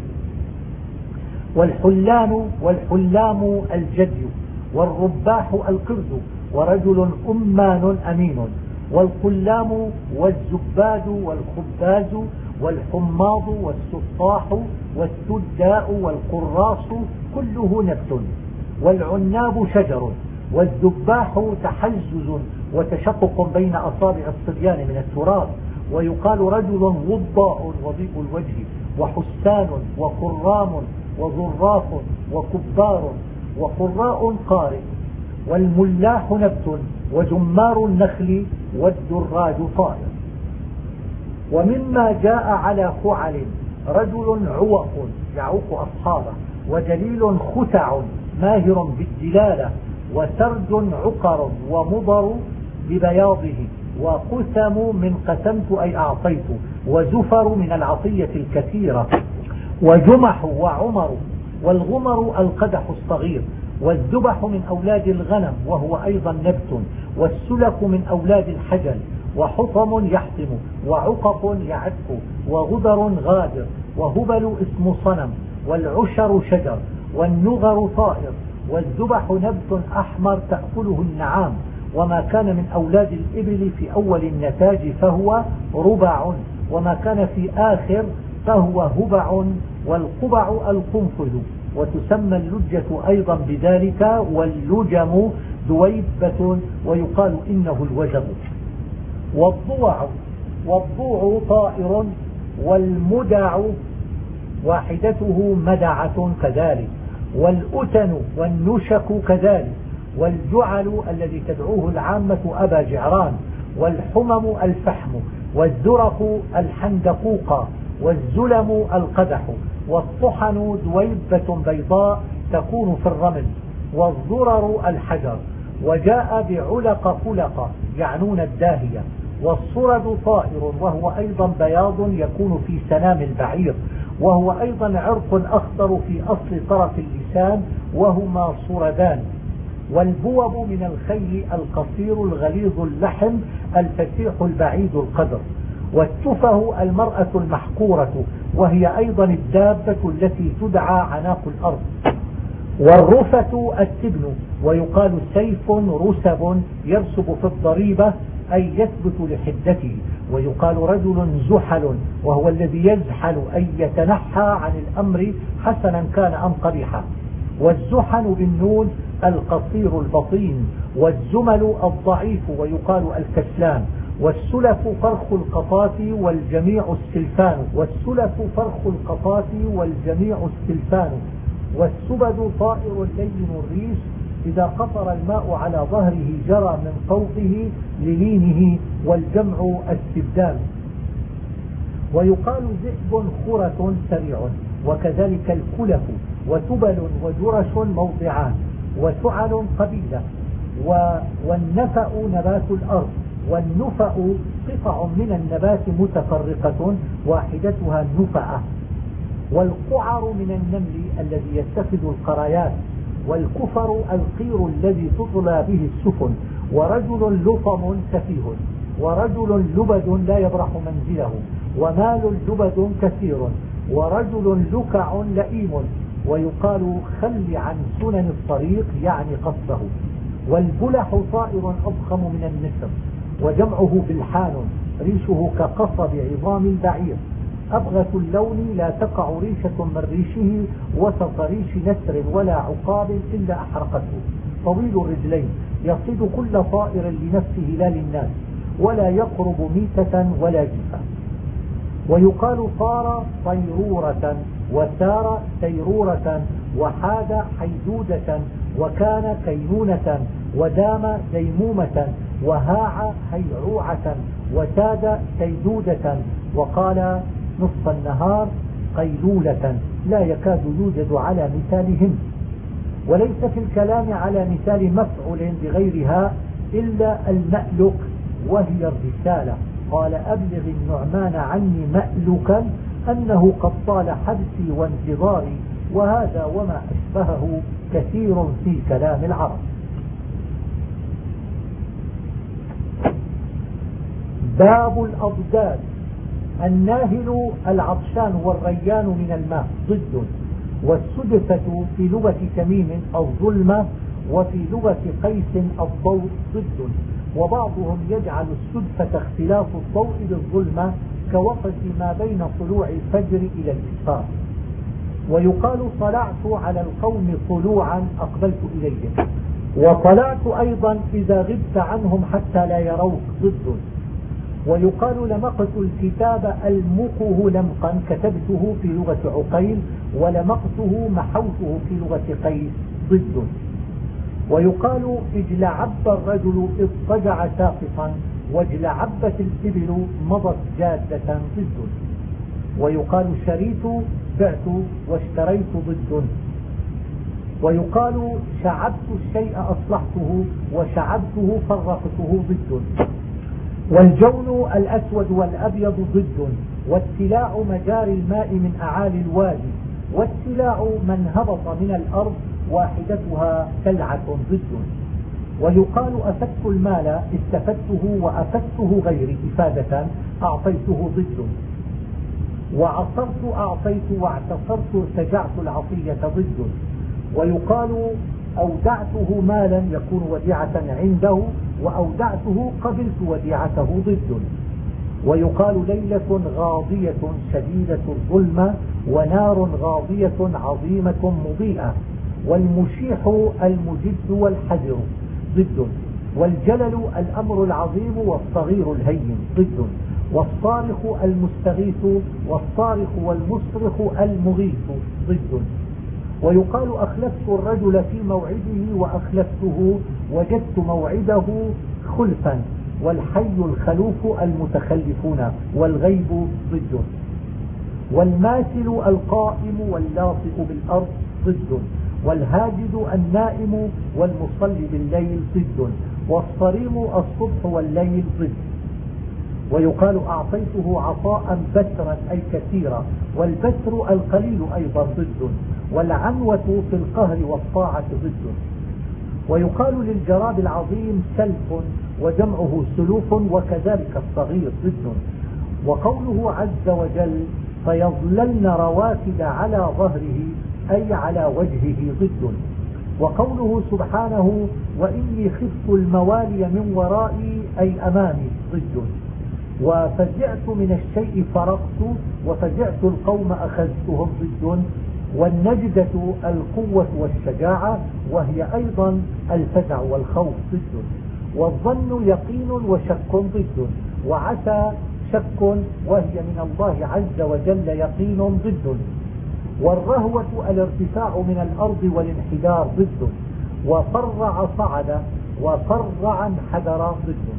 S1: والحلان والحلام الجدي، والرباح القرد، ورجل أمان أمين، والقلام والزباد والخباز، والحماض والسطاح والسداء والقراص كله نبت، والعناب شجر، والذباح تحزز وتشقق بين أصابع الصبيان من التراب. ويقال رجل وضاء وضيء الوجه وحسان وكرام وظراف وكبار وقراء قارئ. والملاح نبت وجمار النخل والدراج طائر. ومما جاء على فعل رجل عوق يعوق أصحابه، ودليل ختع ماهر بالدلالة، وسرج عقر ومضر ببياضه، وقسم من قسمت أي أعطيت، وزفر من العطية الكثيرة، وجمح وعمر. والغمر القدح الصغير. والذبح من أولاد الغنم وهو أيضا نبت. والسلك من أولاد الحجل. وحطم يحطم. وعقق يعك. وغدر غادر. وهبل اسم صنم. والعشر شجر. والنغر طائر. والذبح نبت أحمر تأكله النعام. وما كان من أولاد الإبل في أول النتاج فهو ربع، وما كان في آخر فهو هبع. والقبع القنفذ. وتسمى اللجة أيضا بذلك، واللجم دويبة، ويقال إنه الوجب. والضوع والضوع طائر. والمدع واحدته مدعة كذلك. والأتن والنشك كذلك. والجعل الذي تدعوه العامة أبا جعران. والحمم الفحم. والزرق الحندقوق. والزلم القدح. والطحن دويبة بيضاء تكون في الرمل. والضرر الحجر. وجاء بعلق فلق يعنون الداهية. والصرد طائر وهو أيضا بياض يكون في سنام البعير، وهو أيضا عرق أخضر في أصل طرف اللسان، وهما صردان. والبوب من الخيل القصير الغليظ اللحم الفسيح البعيد القدر. والتفه المرأة المحقورة، وهي أيضا الدابة التي تدعى عناق الأرض. والرفة التبن، ويقال سيف رسب يرسب في الضريبة أي يثبت لحدته. ويقال رجل زحل، وهو الذي يزحل أي يتنحى عن الأمر حسنا كان أم قبيحا. والزحل بالنون القصير البطين. والزمل الضعيف، ويقال الكسلان. والسلف فرخ القطات والجميع السلفان. والسلف فرخ القطات والجميع السلفان. والسبد طائر لين الريش، إذا قطر الماء على ظهره جرى من فوقه للينه، والجمع السبدان. ويقال ذئب خرة سريع، وكذلك الكلف. وتبل وجرش موضعان. وثعل قبيلة. والنفأ نبات الأرض. والنفأ قطع من النبات متفرقة واحدتها النفأة. والقعر من النمل الذي يتخذ القرايات. والكفر القير الذي تطلى به السفن. ورجل لطم سفيه. ورجل لبد لا يبرح منزله. ومال لبد كثير. ورجل لكع لئيم، ويقال خل عن سنن الطريق يعني قصده. والبلح طائر أضخم من النسر، وجمعه بلحان، ريشه كقصب عظام البعير. أبغة اللون لا تقع ريشة من ريشه وسط ريش نسر ولا عقاب إلا أحرقته. طويل الرجلين، يصيد كل طائر لنفسه لا للناس، ولا يقرب ميتة ولا جفا. ويقال صار طيرورة، وسار سيرورة، وحاد حيدودة، وكان كينونة، ودام ديمومة، وهاع هيعوعة، وساد سيدودة. وقال نصف النهار قيلولة، لا يكاد يوجد على مثالهم. وليس في الكلام على مثال مفعول بغيرها إلا المألك، وهي الرسالة. قال أبلغ النعمان عني مألكا أنه قد طال حبسي وانتظاري، وهذا وما أشبهه كثير في كلام العرب. باب الأضداد. الناهل العطشان والريان من الماء ضد. والسدفة في لغة تميم الظلمة، وفي لغة قيس الضوء ضد. وبعضهم يجعل السدفة اختلاف الضوء بالظلمة كوقت ما بين طلوع الفجر إلى الإسفار. ويقال طلعت على القوم طلوعا أقبلت إليهم. وطلعت أيضا إذا غبت عنهم حتى لا يروك ضد. ويقال لمقت الكتاب ألمقه لمقا كتبته في لغة عقيل، ولمقته محوته في لغة قيس ضد. ويقال اجلعب الرجل اضطجع ساقطا، واجلعبت الإبل مضت جادة ضد. ويقال شريت بعت واشتريت ضد. ويقال شعبت الشيء أصلحته وشعبته فرقته ضد. والجون الأسود والأبيض ضد. والتلاع مجاري الماء من أعالي الوادي. والتلاع من هبط من الأرض واحدتها تلعة ضد. ويقال أفدت المال استفدته وأفدته غيري إفادة أعطيته ضد. وعصرت أعطيت واعتصرت ارتجعت العطية ضد. ويقال أودعته مالا يكون وديعة عنده، وأودعته قبلت وديعته ضد. ويقال ليلة غاضية شديدة الظلمة، ونار غاضية عظيمة مضيئة. والمشيح المجد والحذر ضد. والجلل الأمر العظيم والصغير الهين ضد. والصارخ المستغيث والصارخ والمصرخ المغيث ضد. ويقال أخلفت الرجل في موعده وأخلفته وجدت موعده خلفا. والحي الخلوف المتخلفون، والغيب ضد. والماثل القائم واللاصق بالأرض ضد. والهاجد النائم والمصلي بالليل ضد. والصريم الصبح والليل ضد. ويقال أعطيته عطاء بترا أي كثيرا، والبتر القليل أيضا ضد. والعنوة في القهر والطاعة ضد. ويقال للجراد العظيم سلف وجمعه سلوف، وكذلك الصغير ضد. وقوله عز وجل فيظللن رواكد على ظهره أي على وجهه ضد. وقوله سبحانه وإني خفت الموالي من ورائي أي أمامي ضد. وفزعت من الشيء فرقت، وفزعت القوم أخذتهم ضد. والنجدة القوة والشجاعة، وهي أيضا الفزع والخوف ضد. والظن يقين وشك ضد. وعسى شك وهي من الله عز وجل يقين ضد. والرهوة الارتفاع من الأرض والانحدار ضد. وفرع صعد وفرع انحدر ضد.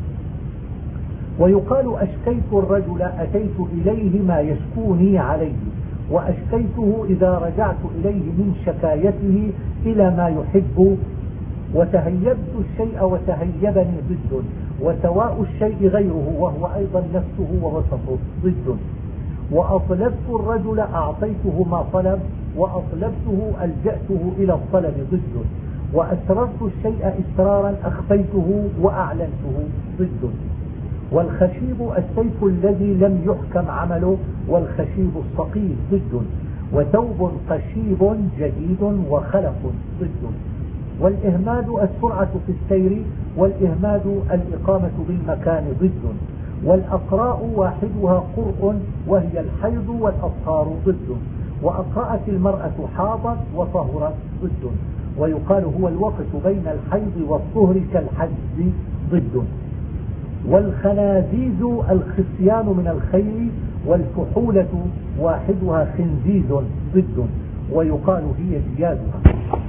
S1: ويقال أشكيت الرجل أتيت إليه ما يشكوني عليه، وأشكيته إذا رجعت إليه من شكايته إلى ما يحب. وتهيبت الشيء وتهيبني ضد. وسواء الشيء غيره وهو أيضا نفسه ووسطه ضد. وأطلبت الرجل أعطيته ما طلب، وأطلبته ألجأته إلى الطلب ضد. وأسررت الشيء إسرارا أخفيته وأعلنته ضد. والخشيب السيف الذي لم يحكم عمله، والخشيب الصقيل ضد. وثوب قشيب جديد وخلف ضد. والإهماد السرعة في السير، والإهماد الإقامة بالمكان ضد. والأقراء واحدها قرء وهي الحيض والأطهار ضد. وأقرأت المرأة حاضت وطهرت ضد. ويقال هو الوقت بين الحيض والطهر كالحجز ضد. والخنازيز الخصيان من الخيل، والفحولة واحدها خنزيز ضد. ويقال هي جيادها.